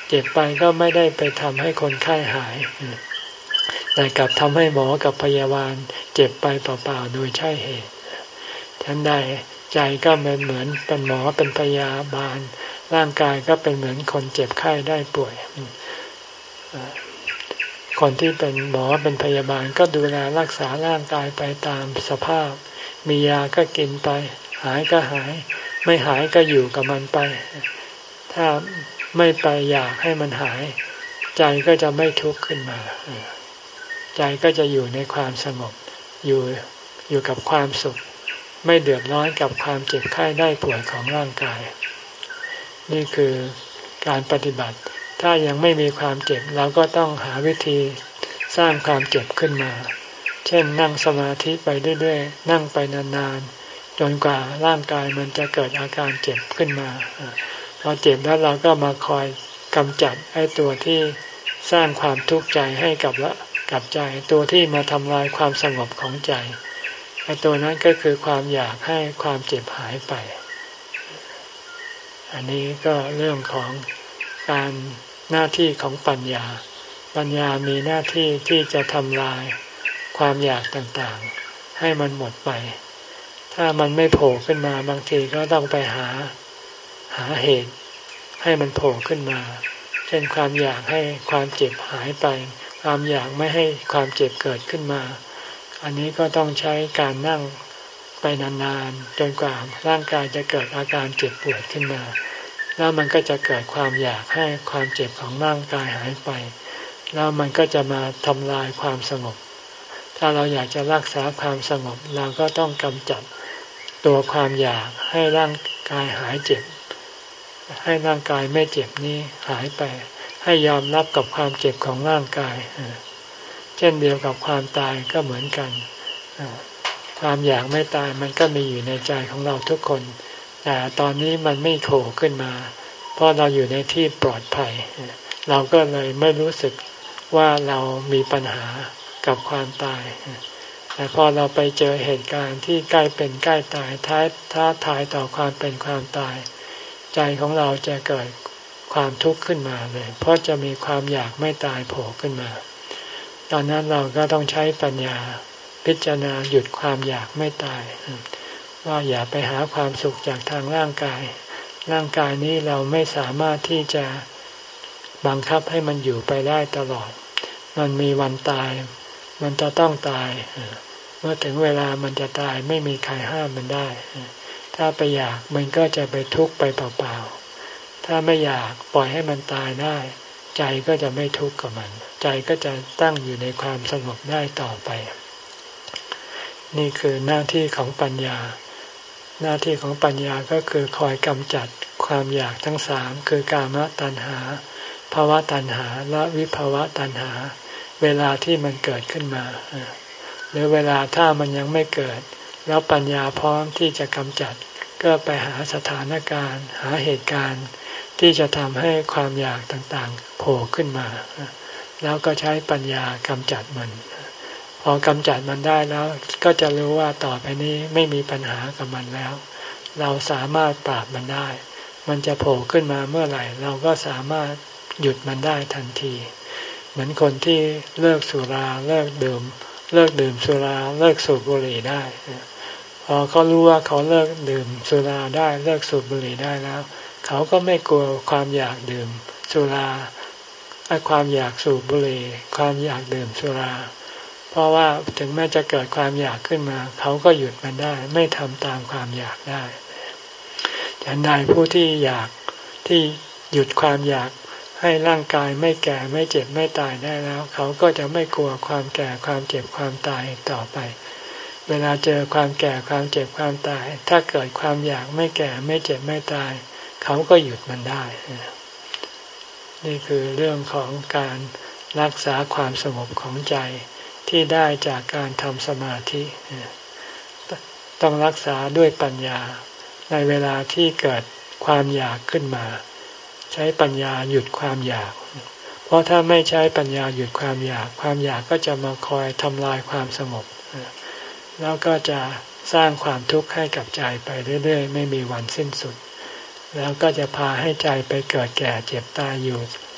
เจ็บไปก็ไม่ได้ไปทำให้คนไข้หายแต่กลับทำให้หมอกับพยาบาลเจ็บไปเปล่าๆโดยใช่เหตุฉันใดใจก็เป็นเหมือนเป็นหมอเป็นพยาบาลร่างกายก็เป็นเหมือนคนเจ็บไข้ได้ป่วยคนที่เป็นหมอเป็นพยาบาลก็ดูแลรักษาร่างกายไปตามสภาพมียาก็กินไปหายก็หายไม่หายก็อยู่กับมันไปถ้าไม่ไปอยากให้มันหายใจก็จะไม่ทุกข์ขึ้นมาใจก็จะอยู่ในความสงบอยู่อยู่กับความสุขไม่เดือดร้อนกับความเจ็บไข้ได้ป่วยของร่างกายนี่คือการปฏิบัติถ้ายังไม่มีความเจ็บเราก็ต้องหาวิธีสร้างความเจ็บขึ้นมาเช่นนั่งสมาธิไปเรื่อยๆนั่งไปนานๆจนกว่าร่างกายมันจะเกิดอาการเจ็บขึ้นมาพอเจ็บแล้วเราก็มาคอยกำจัดไอ้ตัวที่สร้างความทุกข์ใจให้กับละกับใจตัวที่มาทำลายความสงบของใจไอ้ตัวนั้นก็คือความอยากให้ความเจ็บหายไปอันนี้ก็เรื่องของการหน้าที่ของปัญญาปัญญามีหน้าที่ที่จะทำลายความอยากต่างๆให้มันหมดไปถ้ามันไม่โผล่ขึ้นมาบางทีก็ต้องไปหาหาเหตุให้มันโผล่ขึ้นมาเช่นความอยากให้ความเจ็บหายไปความอยากไม่ให้ความเจ็บเกิดขึ้นมาอันนี้ก็ต้องใช้การนั่งไปนานๆจนกว่าร่างกายจะเกิดอาการเจ็บปวดขึ้นมาแล้วมันก็จะเกิดความอยากให้ความเจ็บของร่างกายหายไปแล้วมันก็จะมาทำลายความสงบถ้าเราอยากจะรักษาความสงบเราก็ต้องกำจัดตัวความอยากให้ร่างกายหายเจ็บให้ร่างกายไม่เจ็บนี้หายไปให้ยอมรับกับความเจ็บของร่างกายเช่นเดียวกับความตายก็เหมือนกันความอยากไม่ตายมันก็มีอยู่ในใจของเราทุกคนแต่ตอนนี้มันไม่โผล่ขึ้นมาเพราะเราอยู่ในที่ปลอดภัยเราก็เลยไม่รู้สึกว่าเรามีปัญหากับความตายแต่พอเราไปเจอเหตุการณ์ที่ใกล้เป็นใกล้ตายท้าท้าทายต่อความเป็นความตายใจของเราจะเกิดความทุกข์ขึ้นมาเลยเพราะจะมีความอยากไม่ตายโผล่ขึ้นมาตอนนั้นเราก็ต้องใช้ปัญญาพิจารณาหยุดความอยากไม่ตายว่าอย่าไปหาความสุขจากทางร่างกายร่างกายนี้เราไม่สามารถที่จะบังคับให้มันอยู่ไปได้ตลอดมันมีวันตายมันจะต้องตายเมื่อถึงเวลามันจะตายไม่มีใครห้ามมันได้ถ้าไปอยากมันก็จะไปทุกข์ไปเปล่าๆถ้าไม่อยากปล่อยให้มันตายได้ใจก็จะไม่ทุกข์กับมันใจก็จะตั้งอยู่ในความสงบได้ต่อไปนี่คือหน้าที่ของปัญญาหน้าที่ของปัญญาก็คือคอยกำจัดความอยากทั้งสามคือกามตัณหาภวตัณหาและวิภวตัณหาเวลาที่มันเกิดขึ้นมาหรือเวลาถ้ามันยังไม่เกิดแล้วปัญญาพร้อมที่จะกำจัดก็ไปหาสถานการณ์หาเหตุการณ์ที่จะทำให้ความอยากต่างๆโผล่ขึ้นมาแล้วก็ใช้ปัญญากำจัดมันพอกำจัดมันได้แล้วก็จะรู้ว่าต่อไปนี้ไม่มีปัญหากับมันแล้วเราสามารถปราบมันได้มันจะโผล่ขึ้นมาเมื่อไหร่เราก็สามารถหยุดมันได้ทันทีเหมือนคนที่เลิกสุราเลิกดื่มเลิกดื่มสุราเลิกสูบบุหรี่ได้พอเขารู้ว่าเขาเลิกดื่มสุราได้เลิกสูบบุหรี่ได้แล้วเขาก็ไม่กลัวความอยากดื่มสุราไอ้ความอยากสูบบุหรี่ความอยากดื่มสุราเพราะว่าถึงแม้จะเกิดความอยากขึ้นมาเขาก็หยุดมันได้ไม่ทำตามความอยากได้ฉันใดผู้ที่อยากที่หยุดความอยากให้ร่างกายไม่แก่ไม่เจ็บไม่ตายได้แล้วเขาก็จะไม่กลัวความแก่ความเจ็บความตายต่อไปเวลาเจอความแก่ความเจ็บความตายถ้าเกิดความอยากไม่แก่ไม่เจ็บไม่ตายเขาก็หยุดมันได้นี่คือเรื่องของการรักษาความสงบของใจที่ได้จากการทำสมาธิต้องรักษาด้วยปัญญาในเวลาที่เกิดความอยากขึ้นมาใช้ปัญญาหยุดความอยากเพราะถ้าไม่ใช้ปัญญาหยุดความอยากความอยากก็จะมาคอยทำลายความสงบแล้วก็จะสร้างความทุกข์ให้กับใจไปเรื่อยๆไม่มีวันสิ้นสุดแล้วก็จะพาให้ใจไปเกิดแก่เจ็บตายอยู่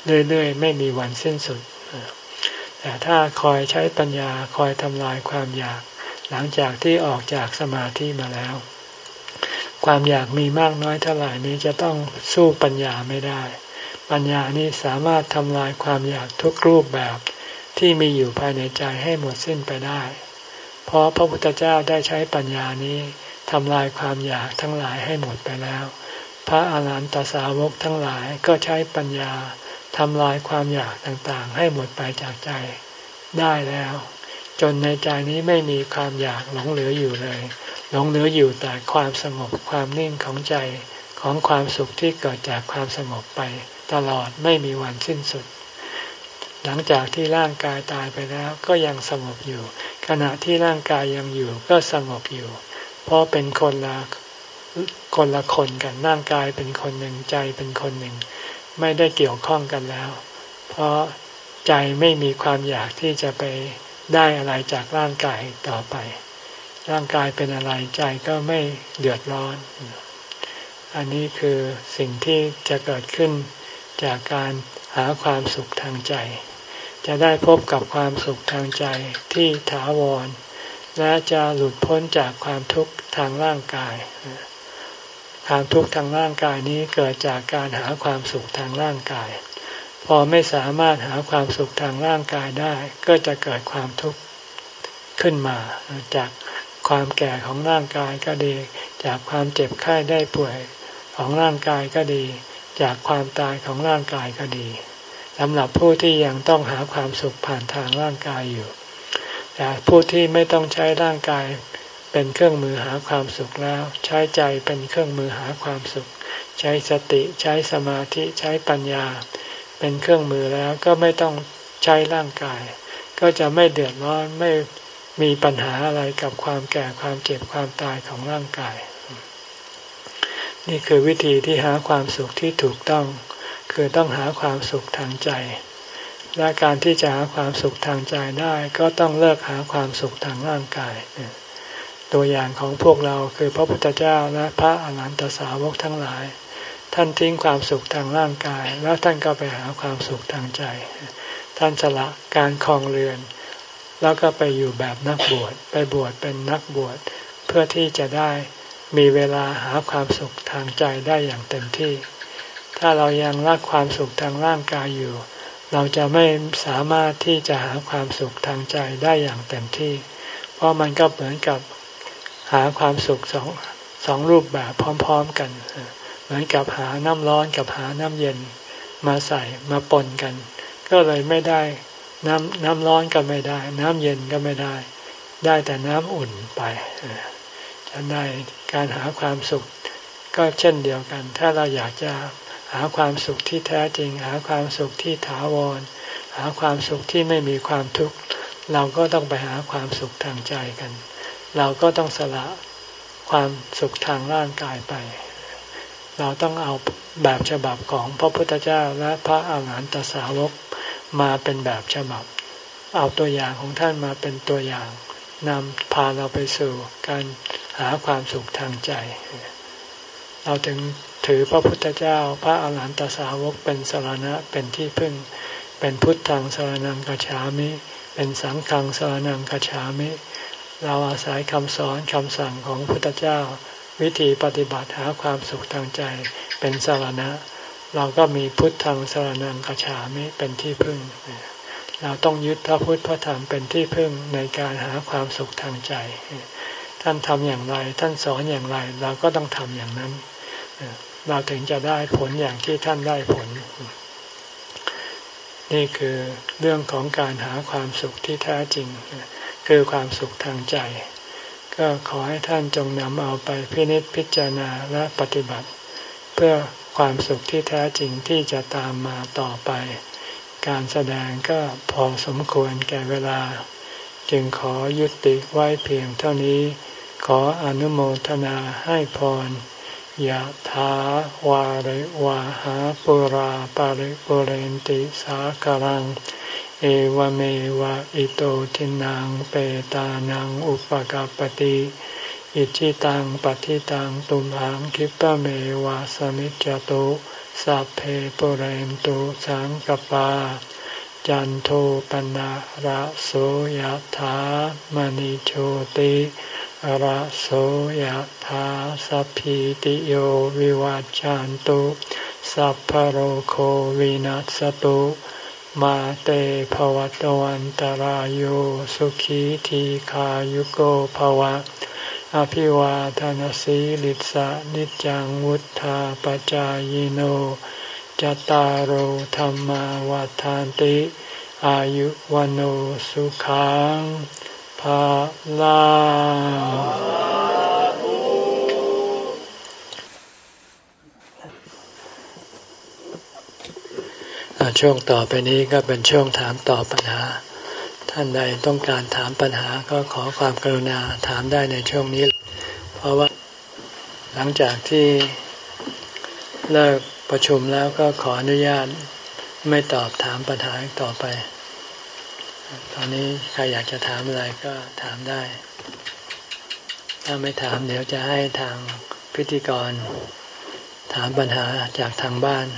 เรื่อยๆไม่มีวันสิ้นสุดแต่ถ้าคอยใช้ปัญญาคอยทำลายความอยากหลังจากที่ออกจากสมาธิมาแล้วความอยากมีมากน้อยเท่าไหร่นี้จะต้องสู้ปัญญาไม่ได้ปัญญานี้สามารถทำลายความอยากทุกรูปแบบที่มีอยู่ภายในใจให้หมดสิ้นไปได้เพราะพระพุทธเจ้าได้ใช้ปัญญานี้ทำลายความอยากทั้งหลายให้หมดไปแล้วพระอาหารหันตสาวกทั้งหลายก็ใช้ปัญญาทำลายความอยากต่างๆให้หมดไปจากใจได้แล้วจนในใจนี้ไม่มีความอยากหลงเหลืออยู่เลยหลงเหลืออยู่แต่ความสงบความนิ่งของใจของความสุขที่เกิดจากความสงบไปตลอดไม่มีวันสิ้นสุดหลังจากที่ร่างกายตายไปแล้วก็ยังสงบอยู่ขณะที่ร่างกายยังอยู่ก็สงบอยู่เพราะเป็นคนละคนละคนกันร่างกายเป็นคนหนึ่งใจเป็นคนหนึ่งไม่ได้เกี่ยวข้องกันแล้วเพราะใจไม่มีความอยากที่จะไปได้อะไรจากร่างกายต่อไปร่างกายเป็นอะไรใจก็ไม่เดือดร้อนอันนี้คือสิ่งที่จะเกิดขึ้นจากการหาความสุขทางใจจะได้พบกับความสุขทางใจที่ถาวรและจะหลุดพ้นจากความทุกข์ทางร่างกายความทุกข์ทางร่างกายนี้เกิดจากการหาความสุขทางร่างกายพอไม่สามารถหาความสุขทางร่างกายได้ก็จะเกิดความทุกข์ขึ้นมาจากความแก่ของร่างกายก็ดีจากความเจ็บไข้ได้ป่วยของร่างกายก็ดีจากความตายของร่างกายก็ดีสำหรับผู้ที่ยังต้องหาความสุขผ่านทางร่างกายอยู่แต่ผู้ที่ไม่ต้องใช้ร่างกายเป็นเครื่องมือหาความสุขแล้วใช้ใจเป็นเครื่องมือหาความสุขใช้สติใช้สมาธิใช้ปัญญาเป็นเครื่องมือแล้วก็ไม่ต้องใช้ร่างกายก็จะไม่เดือดร้อนไม่มีปัญหาอะไรกับความแก่ความเจ็บความตายของร่างกายนี่คือวิธีที่หาความสุขที่ถูกต้องคือต้องหาความสุขทางใจและการที่จะหาความสุขทางใจได้ก็ต้องเลิกหาความสุขทางร่างกายตัวอย่างของพวกเราคือพระพุทธเจ้าและพระอรหันตสาวกทั้งหลายท่านทิ้งความสุขทางร่างกายแล้วท่านก็ไปหาความสุขทางใจท่านสละการครองเรือนแล้วก็ไปอยู่แบบนักบวชไปบวชเป็นนักบวชเพื่อที่จะได้มีเวลาหาความสุขทางใจได้อย่างเต็มที่ถ้าเรายังรักความสุขทางร่างกายอยู่เราจะไม่สามารถที่จะหาความสุขทางใจได้อย่างเต็มที่เพราะมันก็เหมือนกับหาความสุขสองสองรูปแบบพร้อมๆกันเหมือนกับหาน้ำร้อนกับหาน้ำเย็นมาใส่มาปนกันก็เลยไม่ได้น้ำน้ำร้อนก็ไม่ได้น้ำเย็นก็ไม่ได้ได้แต่น้ำอุ่นไปฉะนั้นการหาความสุขก็เช่นเดียวกันถ้าเราอยากจะหาความสุขที่แท้จริงหาความสุขที่ถาวรหาความสุขที่ไม่มีความทุกข์เราก็ต้องไปหาความสุขทางใจกันเราก็ต้องสละความสุขทางร่างกายไปเราต้องเอาแบบฉบับของพระพุทธเจ้าและพระอาหารหันตสาวกมาเป็นแบบฉบับเอาตัวอย่างของท่านมาเป็นตัวอย่างนำพาเราไปสู่การหาความสุขทางใจเราถึงถือพระพุทธเจ้าพระอาหารหันตสาวกเป็นสรณะเป็นที่พึ่งเป็นพุทธังสรณังคัจฉามิเป็นสังฆังสรณังคัจฉามิเราอาศัยคำสอนคำสั่งของพระพุทธเจ้าวิธีปฏิบัติหาความสุขทางใจเป็นสรณะเราก็มีพุทธังสรณังคัจฉามิเป็นที่พึ่งเราต้องยึดพระพุทธพระธรรมเป็นที่พึ่งในการหาความสุขทางใจท่านทำอย่างไรท่านสอนอย่างไรเราก็ต้องทำอย่างนั้นเราถึงจะได้ผลอย่างที่ท่านได้ผลนี่คือเรื่องของการหาความสุขที่แท้จริงคือความสุขทางใจก็ขอให้ท่านจงนำเอาไปพินิจพิจารณาและปฏิบัติเพื่อความสุขที่แท้จริงที่จะตามมาต่อไปการแสดงก็พอสมควรแก่เวลาจึงขอยุติไว้เพียงเท่านี้ขออนุโมทนาให้พรยะถาวาริวาหาปุราปาริปุเรนติสาคารังเอวเมวะอิโตทินังเปตานังอุปกัปปติอิจิตังปฏิตังตุมหังคิปะเมวะสมิจจตุสัพเพปุเรนตุสังกปาจันโทปนะระโสยถามณิโชติระโสยถาสัพพิติโยวิวัจจันตุสัพพโรโควินัสตุมาเตภวัตวันตารโยสุขีทีขายุโกภวะอภิวาทนาสีลิสะนิจังวุธาปจายโนจตารโหธรรมวาทานติอายุวันโอสุขังภาลังช่วงต่อไปนี้ก็เป็นช่วงถามตอบปัญหาท่านใดต้องการถามปัญหาก็ขอความกรุณาถามได้ในช่วงนี้เพราะว่าหลังจากที่เลิกประชุมแล้วก็ขออนุญาตไม่ตอบถามปัญหาต่อไปตอนนี้ใครอยากจะถามอะไรก็ถามได้ถ้าไม่ถามเดี๋ยวจะให้ทางพิธีกรถามปัญหาจากทางบ้าน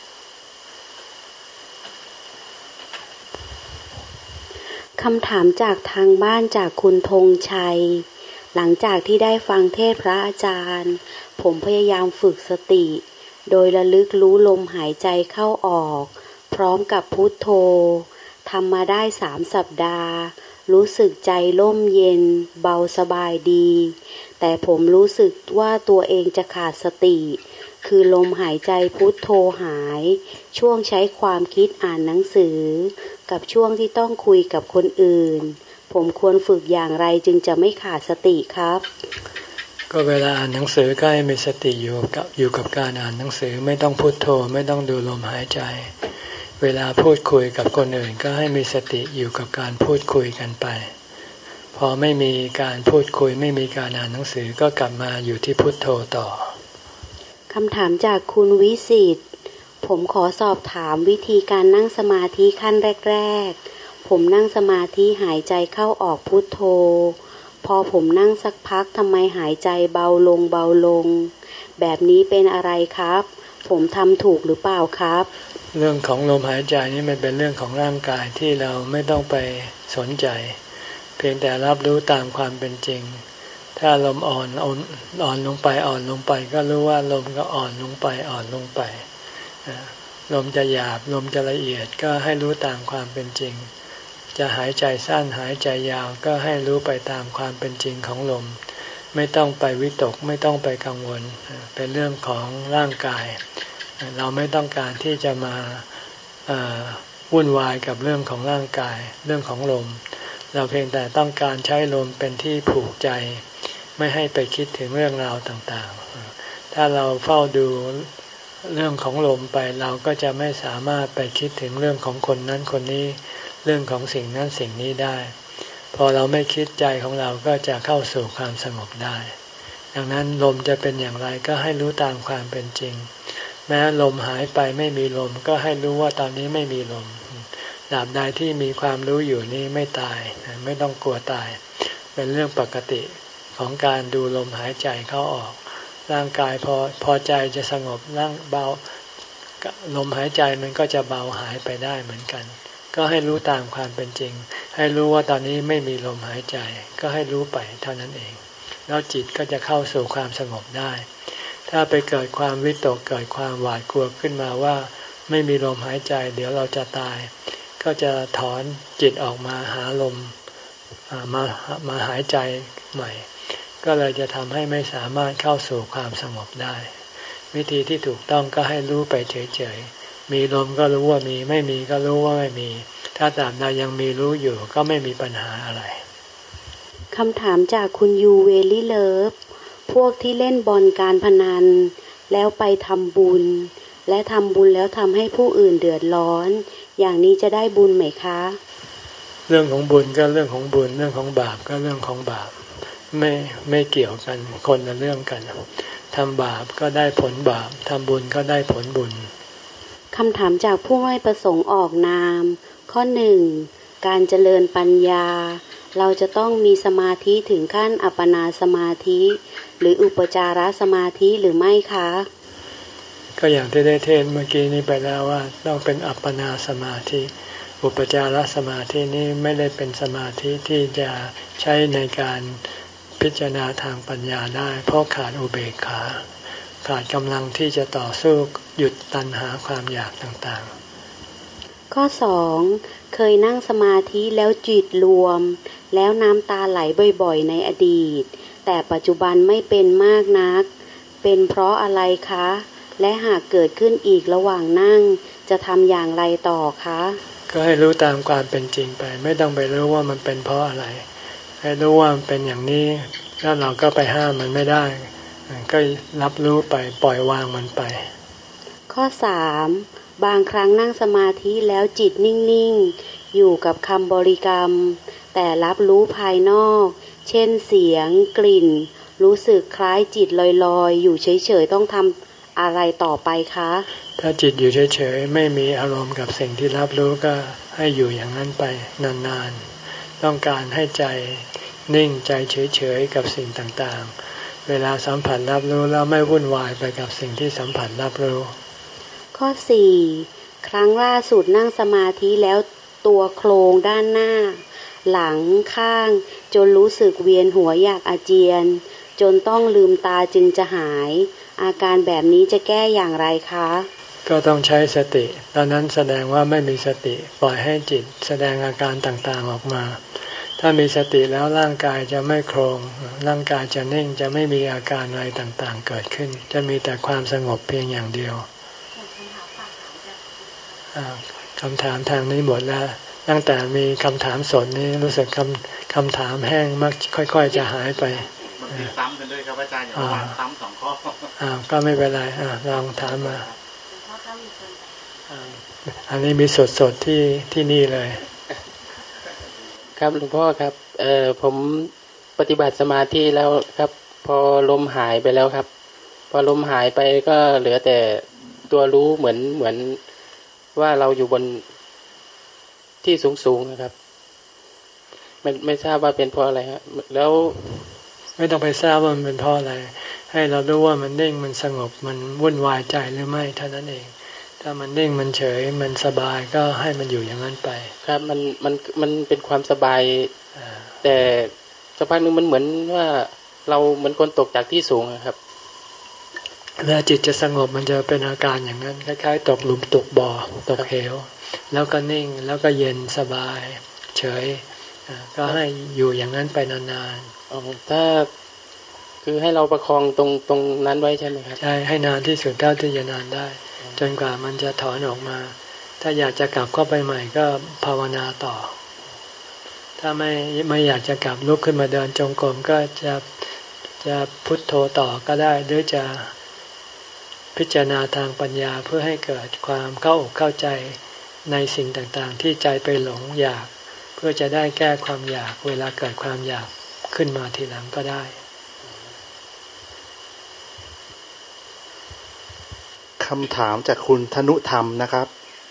คำถามจากทางบ้านจากคุณธงชัยหลังจากที่ได้ฟังเทศพระอาจารย์ผมพยายามฝึกสติโดยระลึกรู้ลมหายใจเข้าออกพร้อมกับพุทโธทำมาได้สามสัปดาห์รู้สึกใจร่มเย็นเบาสบายดีแต่ผมรู้สึกว่าตัวเองจะขาดสติคือลมหายใจพุทโธหายช่วงใช้ความคิดอ่านหนังสือกับช่วงที่ต้องคุยกับคนอื่นผมควรฝึกอย่างไรจึงจะไม่ขาดสติครับก็เวลาอ่านหนังสือก็ให้มีสติอยู่กับอยู่กับการอ่านหนังสือไม่ต้องพุทโธไม่ต้องดูลมหายใจเวลาพูดคุยกับคนอื่นก็ให้มีสติอยู่กับการพูดคุยกันไปพอไม่มีการพูดคุยไม่มีการอ่านหนังสือก็กลับมาอยู่ที่พุทโธต่อคำถามจากคุณวิสิตผมขอสอบถามวิธีการนั่งสมาธิขั้นแรกๆผมนั่งสมาธิหายใจเข้าออกพุทโธพอผมนั่งสักพักทำไมหายใจเบาลงเบาลงแบบนี้เป็นอะไรครับผมทำถูกหรือเปล่าครับเรื่องของลมหายใจนี่มันเป็นเรื่องของร่างกายที่เราไม่ต้องไปสนใจเพียงแต่รับรู้ตามความเป็นจริงถ้าลมอ่อนอ่อนอ่อนลงไปอ่อนลงไปก็รู้ว่าลมก็อ่อนลงไปอ่อนลงไปลมจะหยาบลมจะละเอียดก็ให้รู้ตามความเป็นจริงจะหายใจสั้นหายใจยาวก็ให้รู้ไปตามความเป็นจริงของลมไม่ต้องไปวิตกไม่ต้องไปกังวลเป็นเรื่องของร่างกายเราไม่ต้องการที่จะมาวุ่นวายกับเรื่องของร่างกายเรื่องของลมเราเพียงแต่ต้องการใช้ลมเป็นที่ผูกใจไม่ให้ไปคิดถึงเรื่องราวต่างๆถ้าเราเฝ้าดูเรื่องของลมไปเราก็จะไม่สามารถไปคิดถึงเรื่องของคนนั้นคนนี้เรื่องของสิ่งนั้นสิ่งนี้ได้พอเราไม่คิดใจของเราก็จะเข้าสู่ความสงบได้ดังนั้นลมจะเป็นอย่างไรก็ให้รู้ตามความเป็นจริงแม้ลมหายไปไม่มีลมก็ให้รู้ว่าตอนนี้ไม่มีลมตราบใดที่มีความรู้อยู่นี้ไม่ตายไม่ต้องกลัวตายเป็นเรื่องปกติของการดูลมหายใจเข้าออกร่างกายพอพอใจจะสงบร่างเบาลมหายใจมันก็จะเบาหายไปได้เหมือนกันก็ให้รู้ตามความเป็นจริงให้รู้ว่าตอนนี้ไม่มีลมหายใจก็ให้รู้ไปเท่านั้นเองแล้วจิตก็จะเข้าสู่ความสงบได้ถ้าไปเกิดความวิตกเกิดความหวาดกลัวขึ้นมาว่าไม่มีลมหายใจเดี๋ยวเราจะตายก็จะถอนจิตออกมาหาลมมามาหายใจใหม่ก็เลยจะทำให้ไม่สามารถเข้าสู่ความสงบได้วิธีที่ถูกต้องก็ให้รู้ไปเฉยๆมีลมก็รู้ว่ามีไม่มีก็รู้ว่าไม่มีถ้าตราบใดยังมีรู้อยู่ก็ไม่มีปัญหาอะไรคำถามจากคุณยูเวลี่เลิฟพวกที่เล่นบอลการพนันแล้วไปทำบุญและทำบุญแล้วทำให้ผู้อื่นเดือดร้อนอย่างนี้จะได้บุญไหมคะเรื่องของบุญก็เรื่องของบุญเรื่องของบาปก็เรื่องของบาปไม่ไม่เกี่ยวกันคนละเรื่องกันทำบาปก็ได้ผลบาปทำบุญก็ได้ผลบุญคำถามจากผู้ไม่ประสงค์ออกนามข้อหนึ่งการเจริญปัญญาเราจะต้องมีสมาธิถึงขั้นอัปปนาสมาธิหรืออุปจารสมาธิหรือไม่คะก็อย่างที่ได้เทศเมื่อกี้นี้ไปแล้วว่าต้องเป็นอัปปนาสมาธิอุปจารสมาธินี้ไม่ได้เป็นสมาธิที่จะใช้ในการพิจารณาทางปัญญาได้เพราะขาดอุเบกขาขาดกำลังที่จะต่อสู้หยุดตัณหาความอยากต่างๆข้อสองเคยนั่งสมาธิแล้วจิตรวมแล้วน้ำตาไหลบ่อยๆในอดีตแต่ปัจจุบันไม่เป็นมากนักเป็นเพราะอะไรคะและหากเกิดขึ้นอีกระหว่างนั่งจะทำอย่างไรต่อคะก็ให้รู้ตามความเป็นจริงไปไม่ต้องไปรู้ว่ามันเป็นเพราะอะไรให้รู้ว่ามันเป็นอย่างนี้แล้วเราก็ไปห้ามมันไม่ได้ก็รับรู้ไปปล่อยวางมันไปข้อสามบางครั้งนั่งสมาธิแล้วจิตนิ่งๆอยู่กับคำบริกรรมแต่รับรู้ภายนอกเช่นเสียงกลิ่นรู้สึกคล้ายจิตลอยๆอยู่เฉยๆต้องทำอะไรต่อไปคะถ้าจิตอยู่เฉยๆไม่มีอารมณ์กับสิ่งที่รับรู้ก็ให้อยู่อย่างนั้นไปนานๆต้องการให้ใจนิ่งใจเฉยๆกับสิ่งต่างๆเวลาสัมผัสรับรู้แล้วไม่วุ่นวายไปกับสิ่งที่สัมผัสรับรู้ข้อสี่ครั้งล่าสุดนั่งสมาธิแล้วตัวโครงด้านหน้าหลังข้างจนรู้สึกเวียนหัวอยากอาเจียนจนต้องลืมตาจึงจะหายอาการแบบนี้จะแก้อย่างไรคะก็ต้องใช้สติตอนนั้นแสดงว่าไม่มีสติปล่อยให้จิตแสดงอาการต่างๆออกมาถ้ามีสติแล้วร่างกายจะไม่โครงร่างกายจะนิ่งจะไม่มีอาการอะไรต่างๆเกิดขึ้นจะมีแต่ความสงบเพียงอย่างเดียวคำถามทางนี้หมดแล้วตั้งแต่มีคำถามสดนี้รู้สึกคำคำถามแห้งมากค่อยๆจะหายไปบางทีซ้ำกันด้วยครับอาจารย์อย่างวันซ้ำสองข้ออ่าก็ไม่เป็นไรอ่าลองถามมาอันนี้มีสดๆที่ที่นี่เลยครับหลวงพ่อครับเอ่อผมปฏิบัติสมาธิแล้วครับพอลมหายไปแล้วครับพอลมหายไปก็เหลือแต่ตัวรู้เหมือนเหมือนว่าเราอยู่บนที่สูงๆนะครับไม่ไม่ทราบว่าเป็นเพราะอะไรฮะแล้วไม่ต้องไปทราบว่ามันเป็นเพราะอะไรให้เรารู้ว่ามันนิ่งมันสงบมันวุ่นวายใจหรือไม่เท่านั้นเองถ้ามันนิ่งมันเฉยมันสบายก็ให้มันอยู่อย่างนั้นไปครับมันมันมันเป็นความสบายแต่สักพักนึงมันเหมือนว่าเราเหมือนคนตกจากที่สูงครับแล้วจิตจะสงบมันจะเป็นอาการอย่างนั้นคล้ายๆตกหลุมตกบ่อตกเหวแล้วก็นิ่งแล้วก็เย็นสบายเฉยก็ให้อยู่อย่างนั้นไปนานๆอ๋อถ้าคือให้เราประคองตรงตรงนั้นไว้ใช่ไหมครับใช่ให้นานที่สุดเท่าที่จะนานได้จนกว่ามันจะถอนออกมาถ้าอยากจะกลับเข้าไปใหม่ก็ภาวนาต่อถ้าไม่ไม่อยากจะกลับลุกขึ้นมาเดินจงกรมก็จะจะพุทโธต่อก็ได้หรือจะพิจารณาทางปัญญาเพื่อให้เกิดความเข้าอกเข้าใจในสิ่งต่างๆที่ใจไปหลงอยากเพื่อจะได้แก้ความอยากเวลาเกิดความอยากขึ้นมาทีหลังก็ได้คำถามจากคุณธนุธรรมนะครับ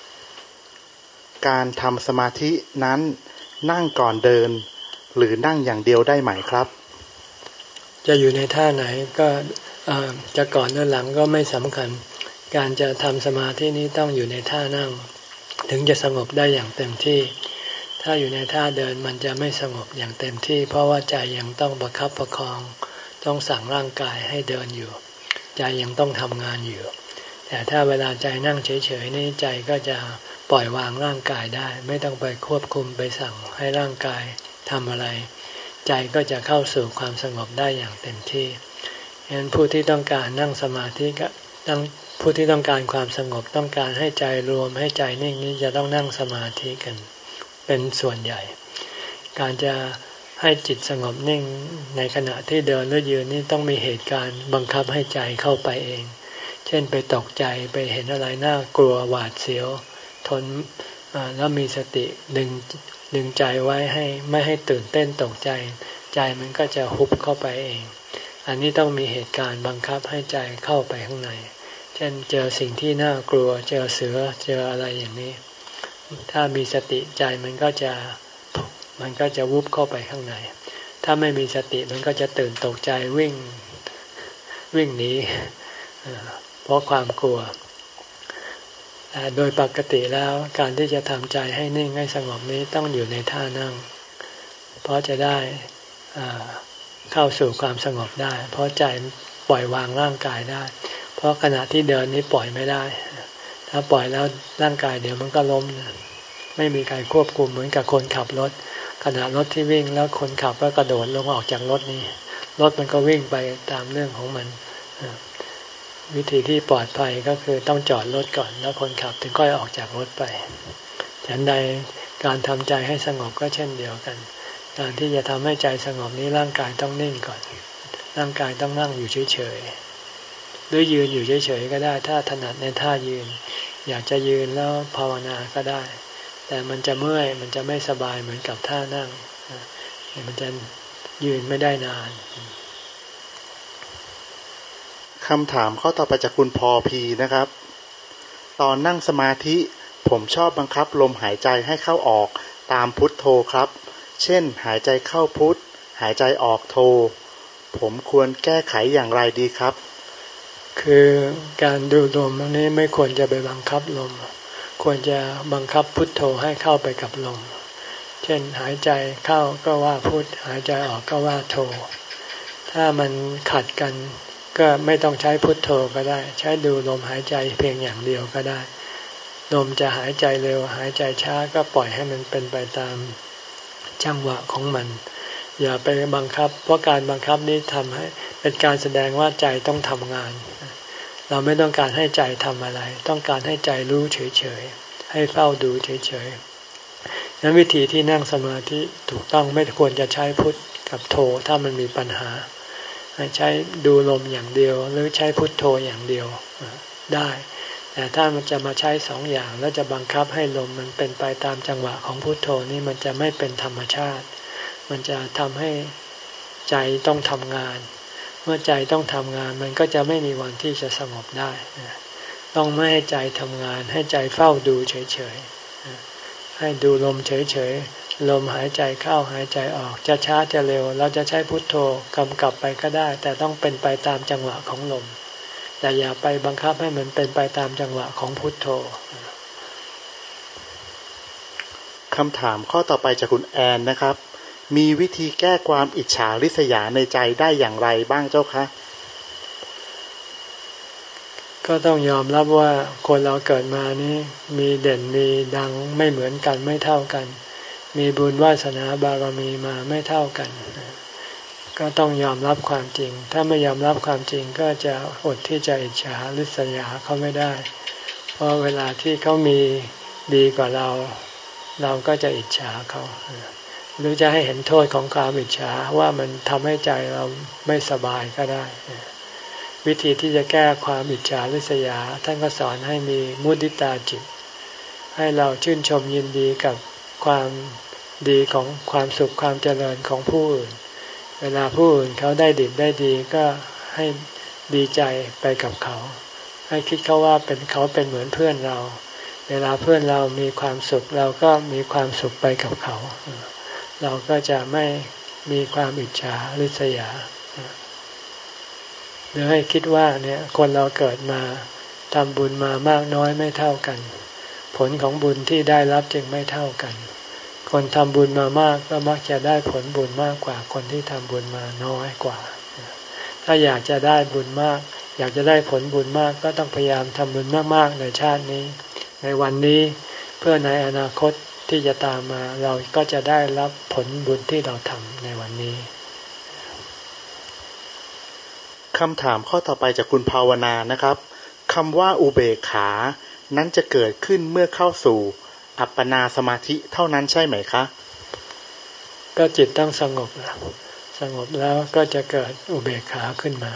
การทำสมาธินั้นนั่งก่อนเดินหรือนั่งอย่างเดียวได้ไหมครับจะอยู่ในท่าไหนก็จะก่อนหรือหลังก็ไม่สำคัญการจะทำสมาธินี้ต้องอยู่ในท่านั่งถึงจะสงบได้อย่างเต็มที่ถ้าอยู่ในท่าเดินมันจะไม่สงบอย่างเต็มที่เพราะว่าใจยังต้องประคับประคองต้องสั่งร่างกายให้เดินอยู่ใจยังต้องทำงานอยู่แต่ถ้าเวลาใจนั่งเฉยๆนี่ใจก็จะปล่อยวางร่างกายได้ไม่ต้องไปควบคุมไปสั่งให้ร่างกายทำอะไรใจก็จะเข้าสู่ความสงบได้อย่างเต็มที่ฉะนั้นผู้ที่ต้องการนั่งสมาธิก็ต้องผู้ที่ต้องการความสงบต้องการให้ใจรวมให้ใจนิ่งนี้จะต้องนั่งสมาธิกันเป็นส่วนใหญ่การจะให้จิตสงบนิ่งในขณะที่เดินหรือยืนนี่ต้องมีเหตุการณ์บังคับให้ใจเข้าไปเองเช่นไปตกใจไปเห็นอะไรน่ากลัวหวาดเสียวทนแล้วมีสติดึงดึงใจไว้ให้ไม่ให้ตื่นเต้นตกใจใจมันก็จะฮุบเข้าไปเองอันนี้ต้องมีเหตุการณ์บังคับให้ใจเข้าไปข้างในเช่นเจอสิ่งที่น่ากลัวเจอเสือเจออะไรอย่างนี้ถ้ามีสติใจมันก็จะมันก็จะวุบเข้าไปข้างในถ้าไม่มีสติมันก็จะตื่นตกใจวิ่งวิ่งหนีพราะความกลัวแต่โดยปกติแล้วการที่จะทำใจให้นิ่งให้สงบนี้ต้องอยู่ในท่านั่งเพราะจะได้เข้าสู่ความสงบได้เพราะใจปล่อยวางร่างกายได้เพราะขณะที่เดินนี้ปล่อยไม่ได้ถ้าปล่อยแล้วร่างกายเดี๋ยวมันก็ล้มไม่มีใครควบคุมเหมือนกับคนขับรถขณะรถที่วิ่งแล้วคนขับก็กระโดดลงออกจากรถนี้รถมันก็วิ่งไปตามเรื่องของมันวิธีที่ปลอดภัยก็คือต้องจอดรถก่อนแล้วคนขับถึงค่อยออกจากรถไปฉันใดการทำใจให้สงบก็เช่นเดียวกันการที่จะทำให้ใจสงบนี้ร่างกายต้องนิ่งก่อนร่างกายต้องนั่งอยู่เฉยๆหรือยืนอยู่เฉยๆก็ได้ถ้าถนัดในท่ายืนอยากจะยืนแล้วภาวนาก็ได้แต่มันจะเมื่อยมันจะไม่สบายเหมือนกับท่านั่งมันจะยืนไม่ได้นานคำถามข้อต่อไปจากคุณพอพีนะครับตอนนั่งสมาธิผมชอบบังคับลมหายใจให้เข้าออกตามพุทโธครับเช่นหายใจเข้าพุทหายใจออกโธผมควรแก้ไขอย่างไรดีครับคือการดูลมนี้ไม่ควรจะไปบังคับลมควรจะบังคับพุทโธให้เข้าไปกับลมเช่นหายใจเข้าก็ว่าพุทหายใจออกก็ว่าโธถ้ามันขัดกันก็ไม่ต้องใช้พุทโธก็ได้ใช้ดูลมหายใจเพียงอย่างเดียวก็ได้ลมจะหายใจเร็วหายใจช้าก็ปล่อยให้มันเป็นไปตามจังหวะของมันอย่าไปบังคับเพราะการบังคับนี้ทำให้เป็นการแสดงว่าใจต้องทำงานเราไม่ต้องการให้ใจทำอะไรต้องการให้ใจรู้เฉยๆให้เฝ้าดูเฉยๆนั้นวิธีที่นั่งสมาธิถูกต้องไม่ควรจะใช้พุทกับโธถ้ามันมีปัญหาใช้ดูลมอย่างเดียวหรือใช้พุทโธอย่างเดียวได้แต่ถ้ามันจะมาใช้สองอย่างแล้วจะบังคับให้ลมมันเป็นไปตามจังหวะของพุทโธนี่มันจะไม่เป็นธรรมชาติมันจะทำให้ใจต้องทำงานเมื่อใจต้องทำงานมันก็จะไม่มีวันที่จะสงบได้ต้องไม่ให้ใจทำงานให้ใจเฝ้าดูเฉยๆให้ดูลมเฉยๆลมหายใจเข้าหายใจออกจะช้าจะเร็วเราจะใช้พุทโธกำกับไปก็ได้แต่ต้องเป็นไปตามจังหวะของลมแต่อย่าไปบังคับให้มันเป็นไปตามจังหวะของพุทโธคำถามข้อต่อไปจากคุณแอนนะครับมีวิธีแก้ความอิจฉาริษยาในใจได้อย่างไรบ้างเจ้าคะก็ต้องยอมรับว่าคนเราเกิดมานี้มีเด่นมีดังไม่เหมือนกันไม่เท่ากันมีบุญวาสนาบารมีมาไม่เท่ากันก็ต้องยอมรับความจริงถ้าไม่ยอมรับความจริงก็จะอดที่จะอิจฉาริษยาเขาไม่ได้เพราะเวลาที่เขามีดีกว่าเราเราก็จะอิจฉาเขาหรือจะให้เห็นโทษของความอิจฉาว่ามันทำให้ใจเราไม่สบายก็ได้วิธีที่จะแก้ความอิจฉาริษยาท่านก็สอนให้มีมุทิตาจิตให้เราชื่นชมยินดีกับความดีของความสุขความเจริญของผู้อื่นเวลาผู้อื่นเขาได้ดีได้ดีก็ให้ดีใจไปกับเขาให้คิดเขาว่าเป็นเขาเป็นเหมือนเพื่อนเราเวลาเพื่อนเรามีความสุขเราก็มีความสุขไปกับเขาเราก็จะไม่มีความอิจฉาริษยาหรือให้คิดว่าเนี่ยคนเราเกิดมาทำบุญมามากน้อยไม่เท่ากันผลของบุญที่ได้รับจึงไม่เท่ากันคนทำบุญมามากก็มักจะได้ผลบุญมากกว่าคนที่ทำบุญมาน้อยกว่าถ้าอยากจะได้บุญมากอยากจะได้ผลบุญมากก็ต้องพยายามทำบุญมากๆในชาตินี้ในวันนี้เพื่อในอนาคตที่จะตามมาเราก็จะได้รับผลบุญที่เราทำในวันนี้คำถามข้อต่อไปจากคุณภาวนานะครับคำว่าอุเบกขานั้นจะเกิดขึ้นเมื่อเข้าสู่อัปปนาสมาธิเท่านั้นใช่ไหมคะก็จิตต้องสงบแล้วสงบแล้วก็จะเกิดอุเบกขาขึ้นมา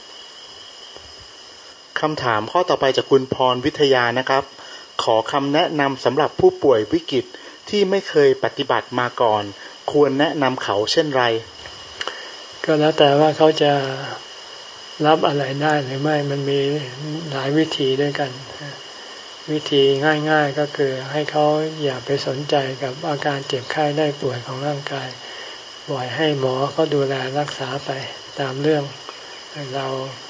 คำถามข้อต่อไปจากคุณพรวิทยานะครับขอคำแนะนำสำหรับผู้ป่วยวิกฤตที่ไม่เคยปฏิบัติมาก่อนควรแนะนำเขาเช่นไรก็แล้วแต่ว่าเขาจะรับอะไรได้หรือไม่มันมีหลายวิธีด้วยกันวิธีง่ายๆก็คือให้เขาอย่าไปสนใจกับอาการเจ็บไข้ได้ป่วยของร่างกายปล่อยให้หมอเขาดูแลรักษาไปตามเรื่องเรา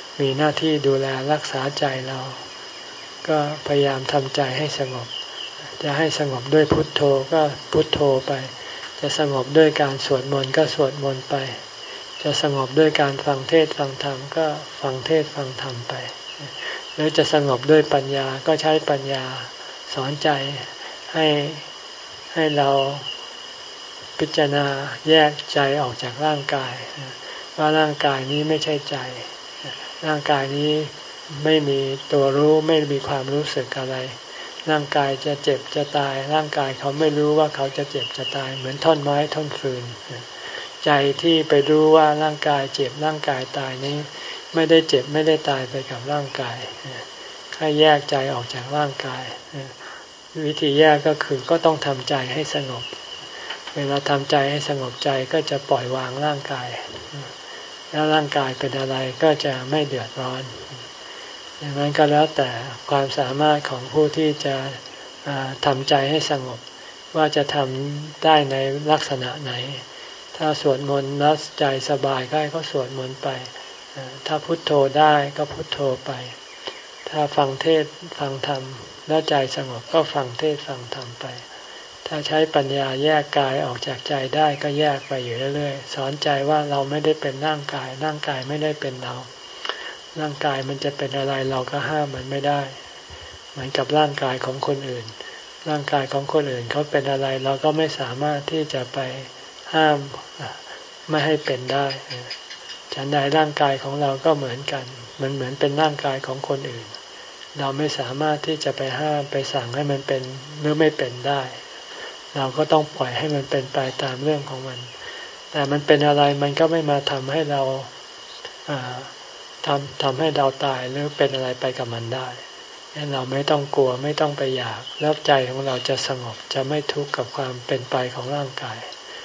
มีหน้าที่ดูแลรักษาใจเราก็พยายามทำใจให้สงบจะให้สงบด้วยพุทโธก็พุทโธไปจะสงบด้วยการสวดมนต์ก็สวดมนต์ไปจะสงบด้วยการฟังเทศน์ฟังธรรมก็ฟังเทศน์ฟังธรรมไปหรือจะสงบด้วยปัญญาก็ใช้ปัญญาสอนใจให้ให้เราพิจารณาแยกใจออกจากร่างกายว่าร่างกายนี้ไม่ใช่ใจร่างกายนี้ไม่มีตัวรู้ไม่มีความรู้สึกอะไรร่างกายจะเจ็บจะตายร่างกายเขาไม่รู้ว่าเขาจะเจ็บจะตายเหมือนท่อนไม้ท่อนฟืนใจที่ไปรู้ว่าร่างกายเจ็บร่างกายตายนี้ไม่ได้เจ็บไม่ได้ตายไปกับร่างกายให้แยกใจออกจากร่างกายวิธีแยกก็คือก็ต้องทำใจให้สงบเวลาทำใจให้สงบใจก็จะปล่อยวางร่างกายแล้วร่างกายเป็นอะไรก็จะไม่เดือดร้อนอย่างนั้นก็แล้วแต่ความสามารถของผู้ที่จะทำใจให้สงบว่าจะทำได้ในลักษณะไหนถ้าสวดมนต์แล้วใจสบายก็ให้เขาสวดมนต์ไปถ้าพุทโธได้ก็พุทโธไปถ้าฟังเทศฟังธรรมแล้วใจสงบก็ฟังเทศฟังธรรมไปถ้าใช้ปัญญาแยกกายออกจากใจได้ก็แยกไปอยู่เรื่อยๆสอนใจว่าเราไม่ได้เป็นร่างกายร่างกายไม่ได้เป็นเราร่างกายมันจะเป็นอะไรเราก็ห้ามมันไม่ได้เหมือนกับร่างกายของคนอื่นร่างกายของคนอื่นเขาเป็นอะไรเราก็ไม่สามารถที่จะไปห้ามไม่ให้เป็นได้ฉันใดร่างกายของเราก็เหมือนกันมันเหมือนเป็นร่างกายของคนอื่นเราไม่สามารถที่จะไปห้ามไปสั่งให้มันเป็นหรือไม่เป็นได้เราก็ต้องปล่อยให้มันเป็นไปตามเรื่องของมันแต่มันเป็นอะไรมันก็ไม่มาทำให้เราทำทำให้เราตายหรือเป็นอะไรไปกับมันได้งั้นเราไม่ต้องกลัวไม่ต้องไปอยากแล้วใจของเราจะสงบจะไม่ทุกข์กับความเป็นไปของร่างกาย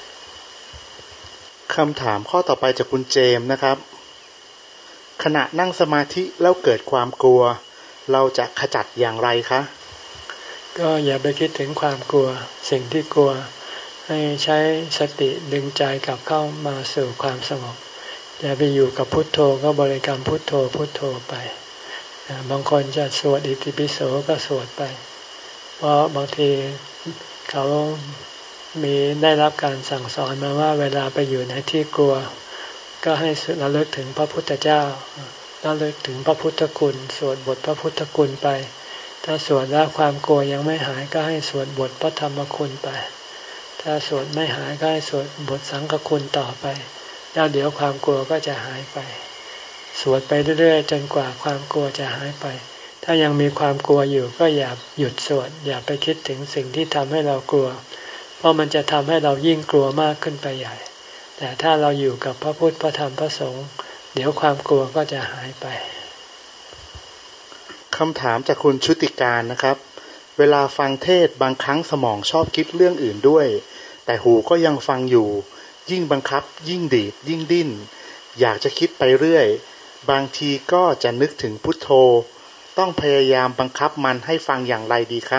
คำถามข้อต่อไปจากคุณเจมส์นะครับขณะนั่งสมาธิแล้วเกิดความกลัวเราจะขจัดอย่างไรคะก็อย่าไปคิดถึงความกลัวสิ่งที่กลัวให้ใช้สติดึงใจกลับเข้ามาสู่ความสงบอย่าไปอยู่กับพุทโธก็บริกรรมพุทโธพุทโธไปบางคนจะสวดอิติปิโสก็สวดไปเพราะบางทีเขามีได้รับการสั่งสอนมาว่าเวลาไปอยู่ในที่กลัวก็ให้ระลึกถึงพระพุทธเจ้าระลึกถึงพระพุทธคุณสวดบทพระพุทธคุณไปถ้าสวดแล้วความกลัวยังไม่หายก็ให้สวดบทพระธรรมคุณไปถ้าสวดไม่หายก็ให้สวดบทสังฆคุณต่อไปแล้วเดี๋ยวความกลัวก็จะหายไปสวดไปเรื่อยๆจนกว่าความกลัวจะหายไปถ้ายังมีความกลัวอยู่ก็อย่าหยุดสวดอย่าไปคิดถึงสิ่งที่ทำให้เรากลัวเพราะมันจะทำให้เรายิ่งกลัวมากขึ้นไปใหญ่แต่ถ้าเราอยู่กับพระพุทธพระธรรมพระสงฆ์เดี๋ยวความกลัวก็จะหายไปคำถามจากคุณชุติการนะครับเวลาฟังเทศบางครั้งสมองชอบคิดเรื่องอื่นด้วยแต่หูก็ยังฟังอยู่ยิ่งบังคับยิ่งดีดยิ่งดิ้นอยากจะคิดไปเรื่อยบางทีก็จะนึกถึงพุทโธต้องพยายามบังคับมันให้ฟังอย่างไรดีคะ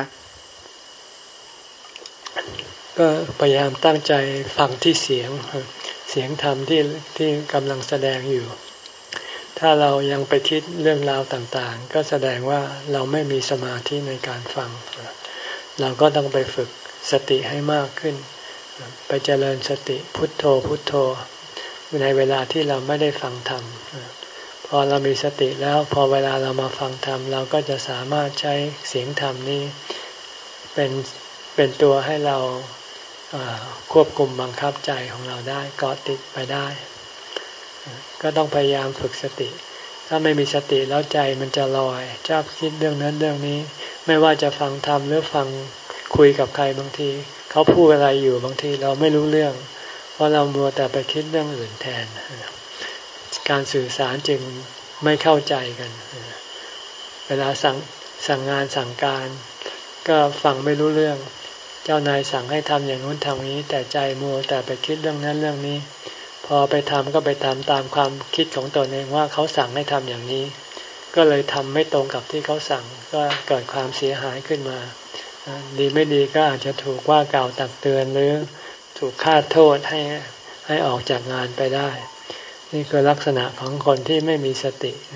ก็พยายามตั้งใจฟังที่เสียงเสียงธรรมที่ที่กำลังแสดงอยู่ถ้าเรายังไปคิดเรื่องราวต่างๆก็แสดงว่าเราไม่มีสมาธิในการฟังเราก็ต้องไปฝึกสติให้มากขึ้นไปเจริญสติพุทโธพุทโธในเวลาที่เราไม่ได้ฟังธรรมพอเรามีสติแล้วพอเวลาเรามาฟังธรรมเราก็จะสามารถใช้เสียงธรรมนี้เป็นเป็นตัวให้เราควบคุมบังคับใจของเราได้เกาะติดไปได้ก็ต้องพยายามฝึกสติถ้าไม่มีสติแล้วใจมันจะลอยชอบคิดเรื่องนั้นเรื่องนี้ไม่ว่าจะฟังธรรมหรือฟังคุยกับใครบางทีเขาพูดอะไรอยู่บางทีเราไม่รู้เรื่องเพราะเรามัวแต่ไปคิดเรื่องอื่นแทนการสื่อสารจึงไม่เข้าใจกันเวลาสั่งสั่งงานสั่งการก็ฟังไม่รู้เรื่องเจ้านายสั่งให้ทำอย่างนู้นทำนี้แต่ใจมัวแต่ไปคิดเรื่องนั้นเรื่องนี้พอไปทำก็ไปทำตามความคิดของตนเองว่าเขาสั่งให้ทำอย่างนี้ก็เลยทำไม่ตรงกับที่เขาสั่งก็เกิดความเสียหายขึ้นมาดีไม่ดีก็อาจจะถูกว่ากล่าวตักเตือนหรือถูกฆาตโทษให้ให้ออกจากงานไปได้นี่คือลักษณะของคนที่ไม่มีสติ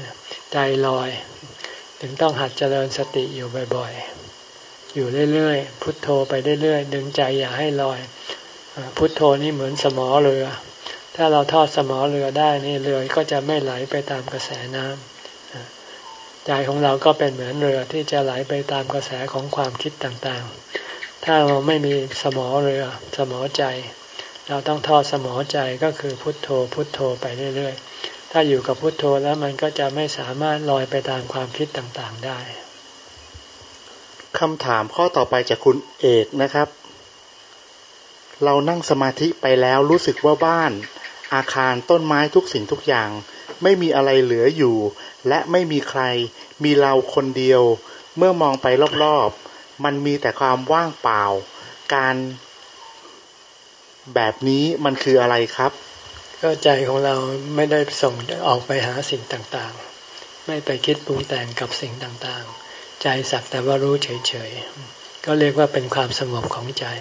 ใจลอยถึงต้องหัดเจริญสติอยู่บ่อยๆอยู่เรื่อยๆพุทโธไปเรื่อยๆดึงใจอย่าให้ลอยพุทโธนี่เหมือนสมอเรือถ้าเราทอดสมอเรือได้นี่เรือก็จะไม่ไหลไปตามกระแสน้ำใจของเราก็เป็นเหมือนเรือที่จะไหลไปตามกระแสของความคิดต่างๆถ้าเราไม่มีสมอเรือสมอใจเราต้องทอดสมอใจก็คือพุทโธพุทโธไปเรื่อยๆถ้าอยู่กับพุทโธแล้วมันก็จะไม่สามารถลอยไปตามความคิดต่างๆได้คำถามข้อต่อไปจากคุณเอกนะครับเรานั่งสมาธิไปแล้วรู้สึกว่าบ้านอาคารต้นไม้ทุกสิ่งทุกอย่างไม่มีอะไรเหลืออยู่และไม่มีใครมีเราคนเดียวเมื่อมองไปรอบๆมันมีแต่ความว่างเปล่าการแบบนี้มันคืออะไรครับก็ใจของเราไม่ได้ส่งออกไปหาสิ่งต่างๆไม่ไปคิดปรุงแต่งกับสิ่งต่างๆใจสักแต่ว่ารู้เฉยๆก็เรียกว่าเป็นความสงบของใจ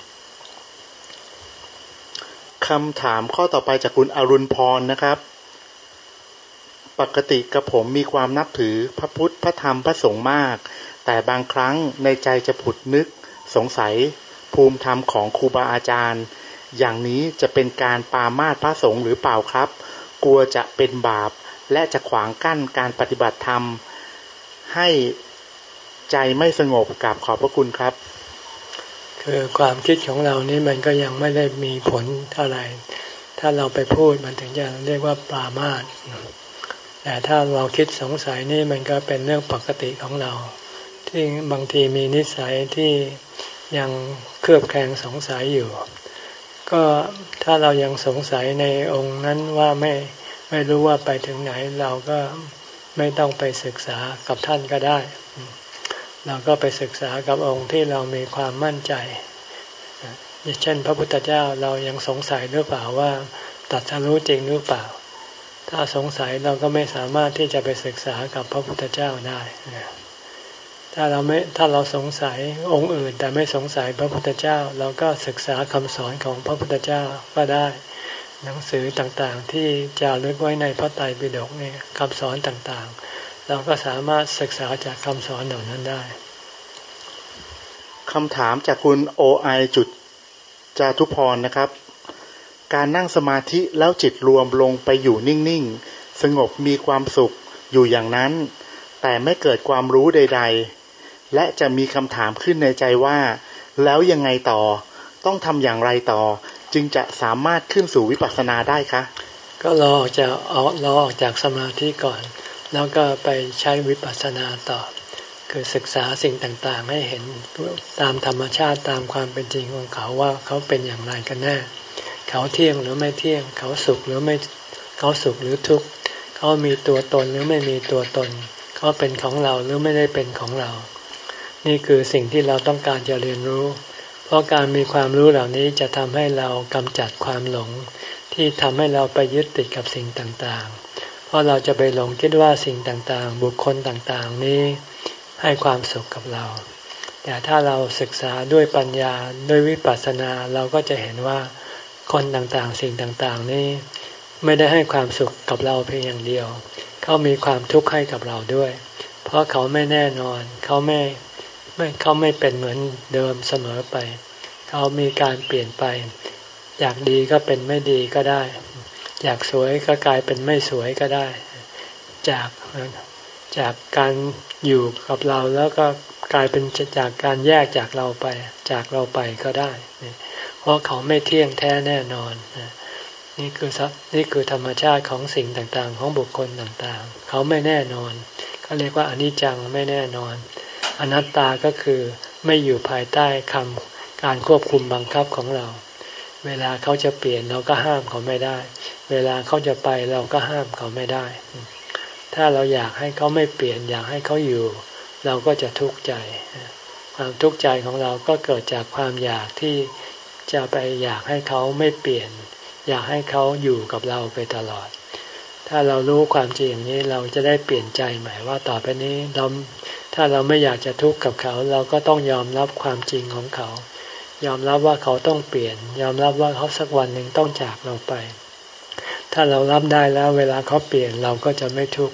คำถามข้อต่อไปจากคุณอรุณพรนะครับปกติกับผมมีความนับถือพระพุทธพระธรรมพระสงฆ์มากแต่บางครั้งในใจจะผุดนึกสงสัยภูมิธรรมของครูบาอาจารย์อย่างนี้จะเป็นการปามาสพระสงฆ์หรือเปล่าครับกลัวจะเป็นบาปและจะขวางกั้นการปฏิบัติธรรมให้ใจไม่สงบกราบขอบพระคุณครับคือความคิดของเรานี่มันก็ยังไม่ได้มีผลเท่าไหร่ถ้าเราไปพูดมันถึงจะเรียกว่าปรามาสแต่ถ้าเราคิดสงสัยนี่มันก็เป็นเรื่องปกติของเราที่บางทีมีนิสัยที่ยังเคลือบแคลงสงสัยอยู่ก็ถ้าเรายังสงสัยในองค์นั้นว่าไม่ไม่รู้ว่าไปถึงไหนเราก็ไม่ต้องไปศึกษากับท่านก็ได้เราก็ไปศึกษากับองค์ที่เรามีความมั่นใจเช่นพระพุทธเจ้าเรายังสงสัยหรือเปล่าว่าตรัสรู้จริงหรือเปล่าถ้าสงสัยเราก็ไม่สามารถที่จะไปศึกษากับพระพุทธเจ้าได้ถ้าเราไม่ถ้าเราสงสัยองค์อื่นแต่ไม่สงสัยพระพุทธเจ้าเราก็ศึกษาคำสอนของพระพุทธเจ้าก็ได้หนังสือต่างๆที่จารึกไว้ในพระไตรปิฎกนี่คำสอนต่างๆเราก็สามารถศึกษาจากคำสอนเหล่านั้นได้คำถามจากคุณโอไอจุดจาทุพรนะครับการนั่งสมาธิแล้วจิตรวมลงไปอยู่นิ่งๆสงบมีความสุขอยู่อย่างนั้นแต่ไม่เกิดความรู้ใดๆและจะมีคำถามขึ้นในใจว่าแล้วยังไงต่อต้องทำอย่างไรต่อจึงจะสามารถขึ้นสู่วิปัสสนาได้คะก็รอออกจากออกรอออกจากสมาธิก่อนแล้วก็ไปใช้วิปัสสนาต่อคือศึกษาสิ่งต่างๆให้เห็นตามธรรมชาติตามความเป็นจริงของเขาว่าเขาเป็นอย่างไรกันแน่เขาเที่ยงหรือไม่เที่ยงเขาสุขหรือไม่เขาสุขหรือทุกข์เขามีตัวตนหรือไม่มีตัวตนเขาเป็นของเราหรือไม่ได้เป็นของเรานี่คือสิ่งที่เราต้องการจะเรียนรู้เพราะการมีความรู้เหล่านี้จะทำให้เรากำจัดความหลงที่ทำให้เราไปยึดติดกับสิ่งต่างๆเพราะเราจะไปหลงคิดว่าสิ่งต่างๆบุคคลต่างๆนี้ให้ความสุขกับเราแต่ถ้าเราศึกษาด้วยปัญญาด้วยวิปัสสนาเราก็จะเห็นว่าคนต่างๆสิ่งต่างๆนี้ไม่ได้ให้ความสุขกับเราเพียงอย่างเดียวเขามีความทุกข์ให้กับเราด้วยเพราะเขาไม่แน่นอนเขาไม่ไม่เขาไม่เป็นเหมือนเดิมเสมอไปเขามีการเปลี่ยนไปอยากดีก็เป็นไม่ดีก็ได้อยากสวยก็กลายเป็นไม่สวยก็ได้จากจากการอยู่กับเราแล้วก็กลายเป็นจากการแยกจากเราไปจากเราไปก็ได้เพราะเขาไม่เที่ยงแท้แน่นอนนี่คือนี่คือธรรมชาติของสิ่งต่างๆของบุคคลต่างๆเขาไม่แน่นอนเขาเรียกว่าอนิจจังไม่แน่นอนอนัตตาก็คือไม่อยู่ภายใต้คำการควบคุมบังคับของเราเวลาเขาจะเปลี่ยนเราก็ห้ามเขาไม่ได้เวลาเขาจะไปเราก็ห้ามเขาไม่ได้ถ้าเราอยากให้เขาไม่เปลี่ยนอยากให้เขาอยู่เราก็จะทุกข์ใจความทุกข์ใจของเราก็เกิดจากความอยากที่จะไปอยากให้เขาไม่เปลี่ยนอยากให้เขาอยู่กับเราไปตลอดถ้าเรารู้ความจริงอย่างนี้เราจะได้เปลี่ยนใจใหม่ว่าต่อไปนี้เราถ้าเราไม่อยากจะทุกข์กับเขาเราก็ต้องยอมรับความจริงของเขายอมรับว่าเขาต้องเปลี่ยนยอมรับว่าเขาสักวันหนึ่งต้องจากเราไปถ้าเรารับได้แล้วเวลาเขาเปลี่ยนเราก็จะไม่ทุกข์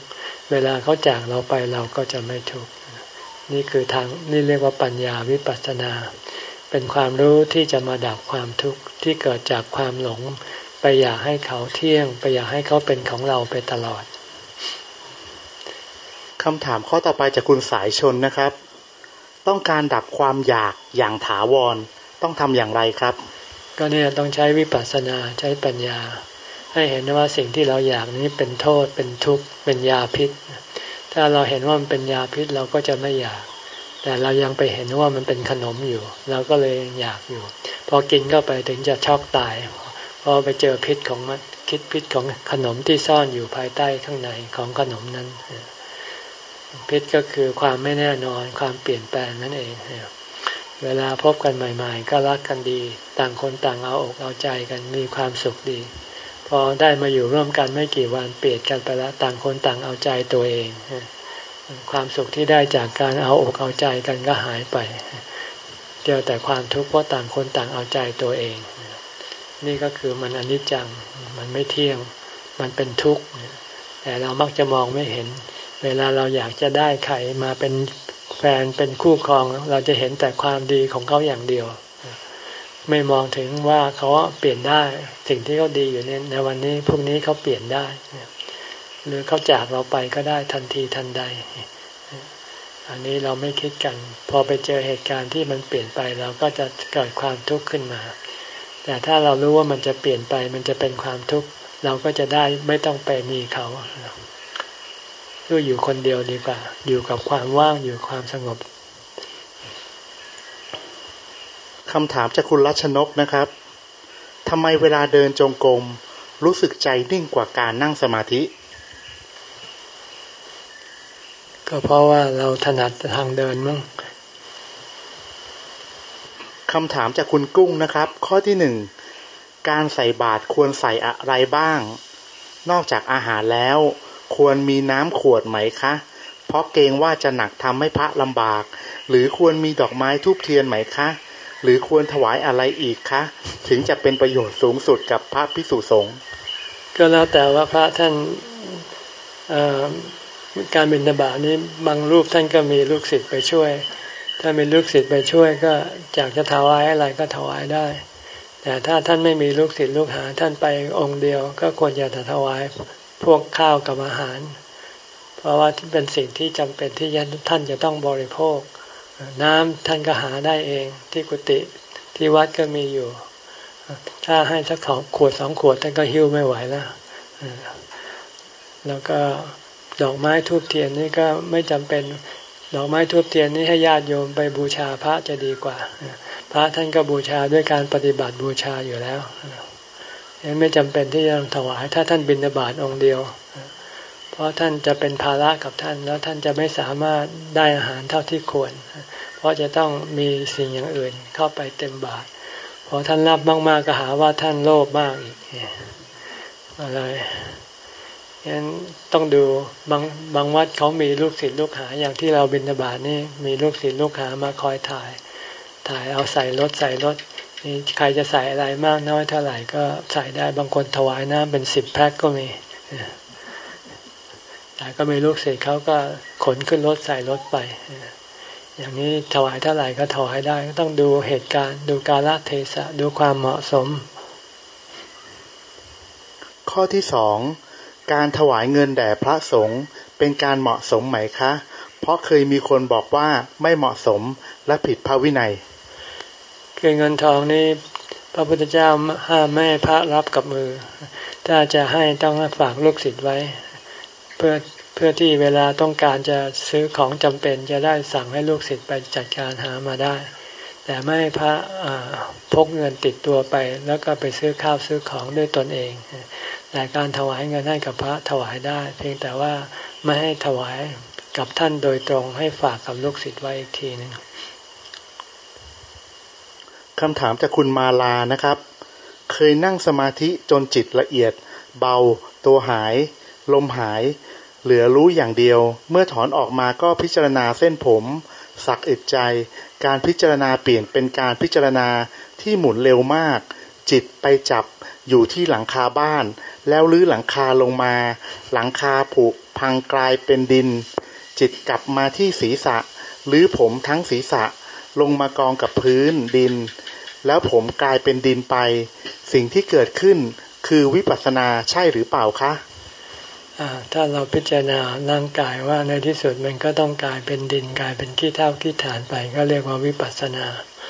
เวลาเขาจากเราไปเราก็จะไม่ทุกข์นี่คือทางนี่เรียกว่าปัญญาวิปัสสนาเป็นความรู้ที่จะมาดับความทุกข์ที่เกิดจากความหลงไปอยากให้เขาเที่ยงไปอยากให้เขาเป็นของเราไปตลอดคำถามข้อต่อไปจากคุณสายชนนะครับต้องการดับความอยากอย่างถาวรต้องทำอย่างไรครับก็เนี่ยต้องใช้วิปัสสนาใช้ปัญญาให้เห็นว่าสิ่งที่เราอยากนี้เป็นโทษเป็นทุกข์เป็นยาพิษถ้าเราเห็นว่ามันเป็นยาพิษเราก็จะไม่อยากแต่เรายังไปเห็นว่ามันเป็นขนมอยู่เราก็เลยอยากอยู่พอกินเข้าไปถึงจะช็อกตายพอไปเจอพิษของมันคิดพิษของขนมที่ซ่อนอยู่ภายใต้ข้างในของขนมนั้นพิษก็คือความไม่แน่นอนความเปลี่ยนแปลงนั่นเองเวลาพบกันใหม่ๆก็รักกันดีต่างคนต่างเอาอกเอาใจกันมีความสุขดีพอได้มาอยู่ร่วมกันไม่กี่วันเปลี่ยนกันไปแล้วต่างคนต่างเอาใจตัวเองความสุขที่ได้จากการเอาอกเอาใจกันก็หายไปเจอแต่ความทุกข์เพราะต่างคนต่างเอาใจตัวเองนี่ก็คือมันอนิจจังมันไม่เที่ยงมันเป็นทุกข์แต่เรามักจะมองไม่เห็นเวลาเราอยากจะได้ใครมาเป็นแฟนเป็นคู่ครองเราจะเห็นแต่ความดีของเขาอย่างเดียวไม่มองถึงว่าเขาเปลี่ยนได้สิ่งที่เขาดีอยู่ในวันนี้พรุ่งนี้เขาเปลี่ยนได้หรือเขาจากเราไปก็ได้ทันทีทันใดอันนี้เราไม่คิดกันพอไปเจอเหตุการณ์ที่มันเปลี่ยนไปเราก็จะเกิดความทุกข์ขึ้นมาแต่ถ้าเรารู้ว่ามันจะเปลี่ยนไปมันจะเป็นความทุกข์เราก็จะได้ไม่ต้องไปมีเขาก็อยู่คนเดียวดีกว่าอยู่กับความว่างอยู่ความสงบคำถามจากคุณรัชนกนะครับทำไมเวลาเดินจงกรมรู้สึกใจนิ่งกว่าการนั่งสมาธิก็เพราะว่าเราถนัดทางเดินมั้งคำถามจากคุณกุ้งนะครับข้อที่หนึ่งการใส่บาตรควรใส่อะไรบ้างนอกจากอาหารแล้วควรมีน้ำขวดไหมคะเพราะเกรงว่าจะหนักทำให้พระลำบากหรือควรมีดอกไม้ธูปเทียนไหมคะหรือควรถวายอะไรอีกคะถึงจะเป็นประโยชน์สูงสุดกับพระภิกษุสงฆ์ก็แล้วแต่ว่าพระท่านการบิณฑบาตนี้บางรูปท่านก็มีลูกศิษย์ไปช่วยถ้ามีลูกศิษย์ไปช่วยก็อยากจะถวายอะไรก็ถวายได้แต่ถ้าท่านไม่มีลูกศิษย์ลูกหาท่านไปองค์เดียวก็ควรจะถวายพวกข้าวกับอาหารเพราะว่าที่เป็นสิ่งที่จำเป็นที่ท่านจะต้องบริโภคน้ำท่านก็หาได้เองที่กุฏิที่วัดก็มีอยู่ถ้าให้สักของขวดสองขวดท่านก็หิ้วไม่ไหวแล้วแล้วก็ดอกไม้ธูปเทียนนี่ก็ไม่จำเป็นดอกไม้ธูปเทียนนี่ให้ญาติโยมไปบูชาพระจะดีกว่าพระท่านก็บูชาด้วยการปฏิบัติบูชาอยู่แล้วไม่จำเป็นที่จะถวายถ้าท่านบิณฑบาตองค์เดียวเพราะท่านจะเป็นภาระกับท่านแล้วท่านจะไม่สามารถได้อาหารเท่าที่ควรเพราะจะต้องมีสิ่งอย่างอื่นเข้าไปเต็มบาตรพอท่านรับมากๆก็หาว่าท่านโลภมากอีกอะไรงั้นต้องดูบางบางวัดเขามีลูกศิษย์ลูกหาอย่างที่เราบิณฑบาตนี่มีลูกศิษย์ลูกหามาคอยถ่ายถ่ายเอาใส่รถใส่รถนี่ใครจะใส่อะไรมากน้อยเท่าไหร่ก็ใส่ได้บางคนถวายน้ำเป็นสิบแพ็คก็มีแต่ก็มีลูกศิษย์เขาก็ขนขึ้นรถใส่รถไปอย่างนี้ถวายเท่าไหร่ก็ถวายได้ต้องดูเหตุการณ์ดูกาลเทศะดูความเหมาะสมข้อที่สองการถวายเงินแด่พระสงฆ์เป็นการเหมาะสมไหมคะเพราะเคยมีคนบอกว่าไม่เหมาะสมและผิดพระวินัยคือเงินทองนี้พระพุทธเจ้าห้ามไม่ให้พระรับกับมือถ้าจะให้ต้องฝากลูกศิษย์ไว้เพื่อเพื่อที่เวลาต้องการจะซื้อของจำเป็นจะได้สั่งให้ลูกศิษย์ไปจัดการหามาได้แต่ไม่ให้พระพกเงินติดตัวไปแล้วก็ไปซื้อข้าวซื้อของด้วยตนเองแต่การถวายเงินให้กับพระถวายได้เพียงแต่ว่าไม่ให้ถวายกับท่านโดยตรงให้ฝากกับลูกศิษย์ไว้อีกทีนึงคำถามจากคุณมาลานะครับเคยนั่งสมาธิจนจิตละเอียดเบาตัวหายลมหายเหลือรู้อย่างเดียวเมื่อถอนออกมาก็พิจารณาเส้นผมสักอึดใจการพิจารณาเปลี่ยนเป็นการพิจารณาที่หมุนเร็วมากจิตไปจับอยู่ที่หลังคาบ้านแล้วลื้อหลังคาลงมาหลังคาผุพังกลายเป็นดินจิตกลับมาที่ศีรษะหรือผมทั้งศีรษะลงมากองกับพื้นดินแล้วผมกลายเป็นดินไปสิ่งที่เกิดขึ้นคือวิปัสสนาใช่หรือเปล่าคะถ้าเราพิจารณาร่างกายว่าในที่สุดมันก็ต้องกลายเป็นดินกลายเป็นขี้เถ้าขี้ฐานไปก็เรียกว่าวิปัสสนา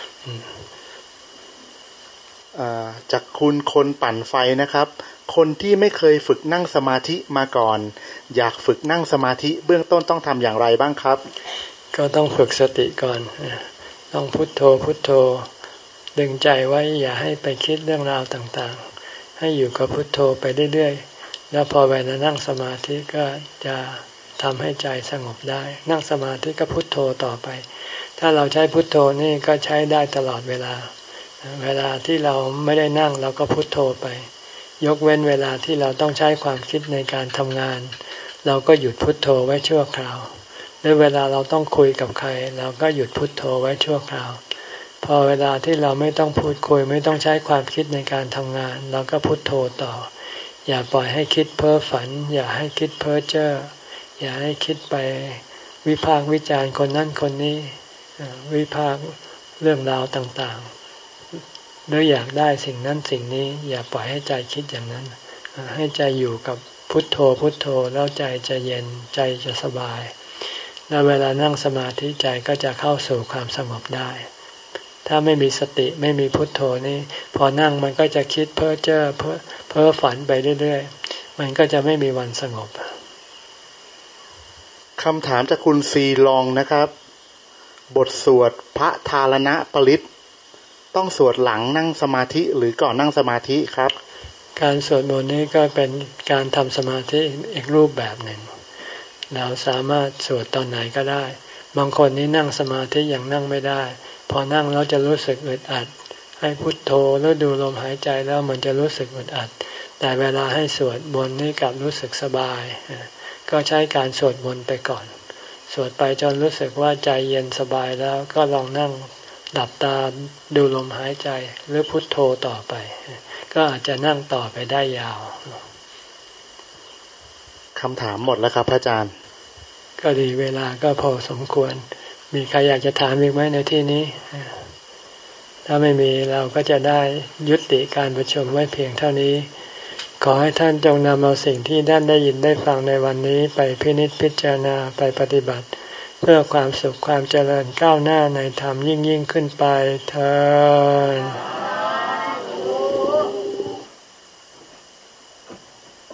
จากคุณคนปั่นไฟนะครับคนที่ไม่เคยฝึกนั่งสมาธิมาก่อนอยากฝึกนั่งสมาธิเบื้องต้นต้องทำอย่างไรบ้างครับก็ต้องฝึกสติก่อนต้องพุทโธพุทโธดึงใจไว้อย่าให้ไปคิดเรื่องราวต่างๆให้อยู่กับพุทโธไปเรื่อยๆแล้วพอเวลานั่งสมาธิก็จะทำให้ใจสงบได้นั่งสมาธิก็พุทโธต่อไปถ้าเราใช้พุทโธนี่ก็ใช้ได้ตลอดเวลาเวลาที่เราไม่ได้นั่งเราก็พุทโธไปยกเว้นเวลาที่เราต้องใช้ความคิดในการทำงานเราก็หยุดพุทโธไว้ชั่วคราวหรือเวลาเราต้องคุยกับใครเราก็หยุดพุทโธไว้ชั่วคราวพอเวลาที่เราไม่ต้องพูดคุยไม่ต้องใช้ความคิดในการทำงานเราก็พุทโธต่ออย่าปล่อยให้คิดเพ้อฝันอย่าให้คิดเพ้อเจ้ออย่าให้คิดไปวิพากษ์วิจารณ์คนนั้นคนนี้วิพากษ์เรื่องราวต่างๆหรืออยากได้สิ่งนั้นสิ่งนี้อย่าปล่อยให้ใจคิดอย่างนั้นให้ใจอยู่กับพุทโธพุทโธแล้วใจจะเย็นใจจะสบายแล้วเวลานั่งสมาธิใจก็จะเข้าสู่ความสงบได้ถ้าไม่มีสติไม่มีพุทโธนี่พอนั่งมันก็จะคิดเพ้อเจ้อเพ้อเพ้อฝันไปเรื่อยๆมันก็จะไม่มีวันสงบคำถามจากคุณซีลองนะครับบทสวดพระธารณปริตต้องสวดหลังนั่งสมาธิหรือก่อนนั่งสมาธิครับการสวดมนต์นี้ก็เป็นการทำสมาธิอีกรูปแบบหนึ่งเราสามารถสวดตอนไหนก็ได้บางคนนี้นั่งสมาธิยังนั่งไม่ได้พอนั่งแล้วจะรู้สึกอึดอัดให้พุทโธแล้วดูลมหายใจแล้วมันจะรู้สึกอึดอัดแต่เวลาให้สวดมนต์นี่กลับรู้สึกสบายก็ใช้การสวดมนต์ไปก่อนสวดไปจนรู้สึกว่าใจเย็นสบายแล้วก็ลองนั่งหลับตาดูลมหายใจหรือพุทโธต่อไปก็อาจจะนั่งต่อไปได้ยาวคำถามหมดแล้วครับพระอาจารย์ก็ดีเวลาก็พอสมควรมีใครอยากจะถามอีกไหมในที่นี้ถ้าไม่มีเราก็จะได้ยุติการประชุมไว้เพียงเท่านี้ขอให้ท่านจงนำเอาสิ่งที่ท่านได้ยินได้ฟังในวันนี้ไปพินิจพิจารณาไปปฏิบัติเพื่อความสุขความเจริญก้าวหน้าในธรรมยิ่งยิ่งขึ้นไปเถิด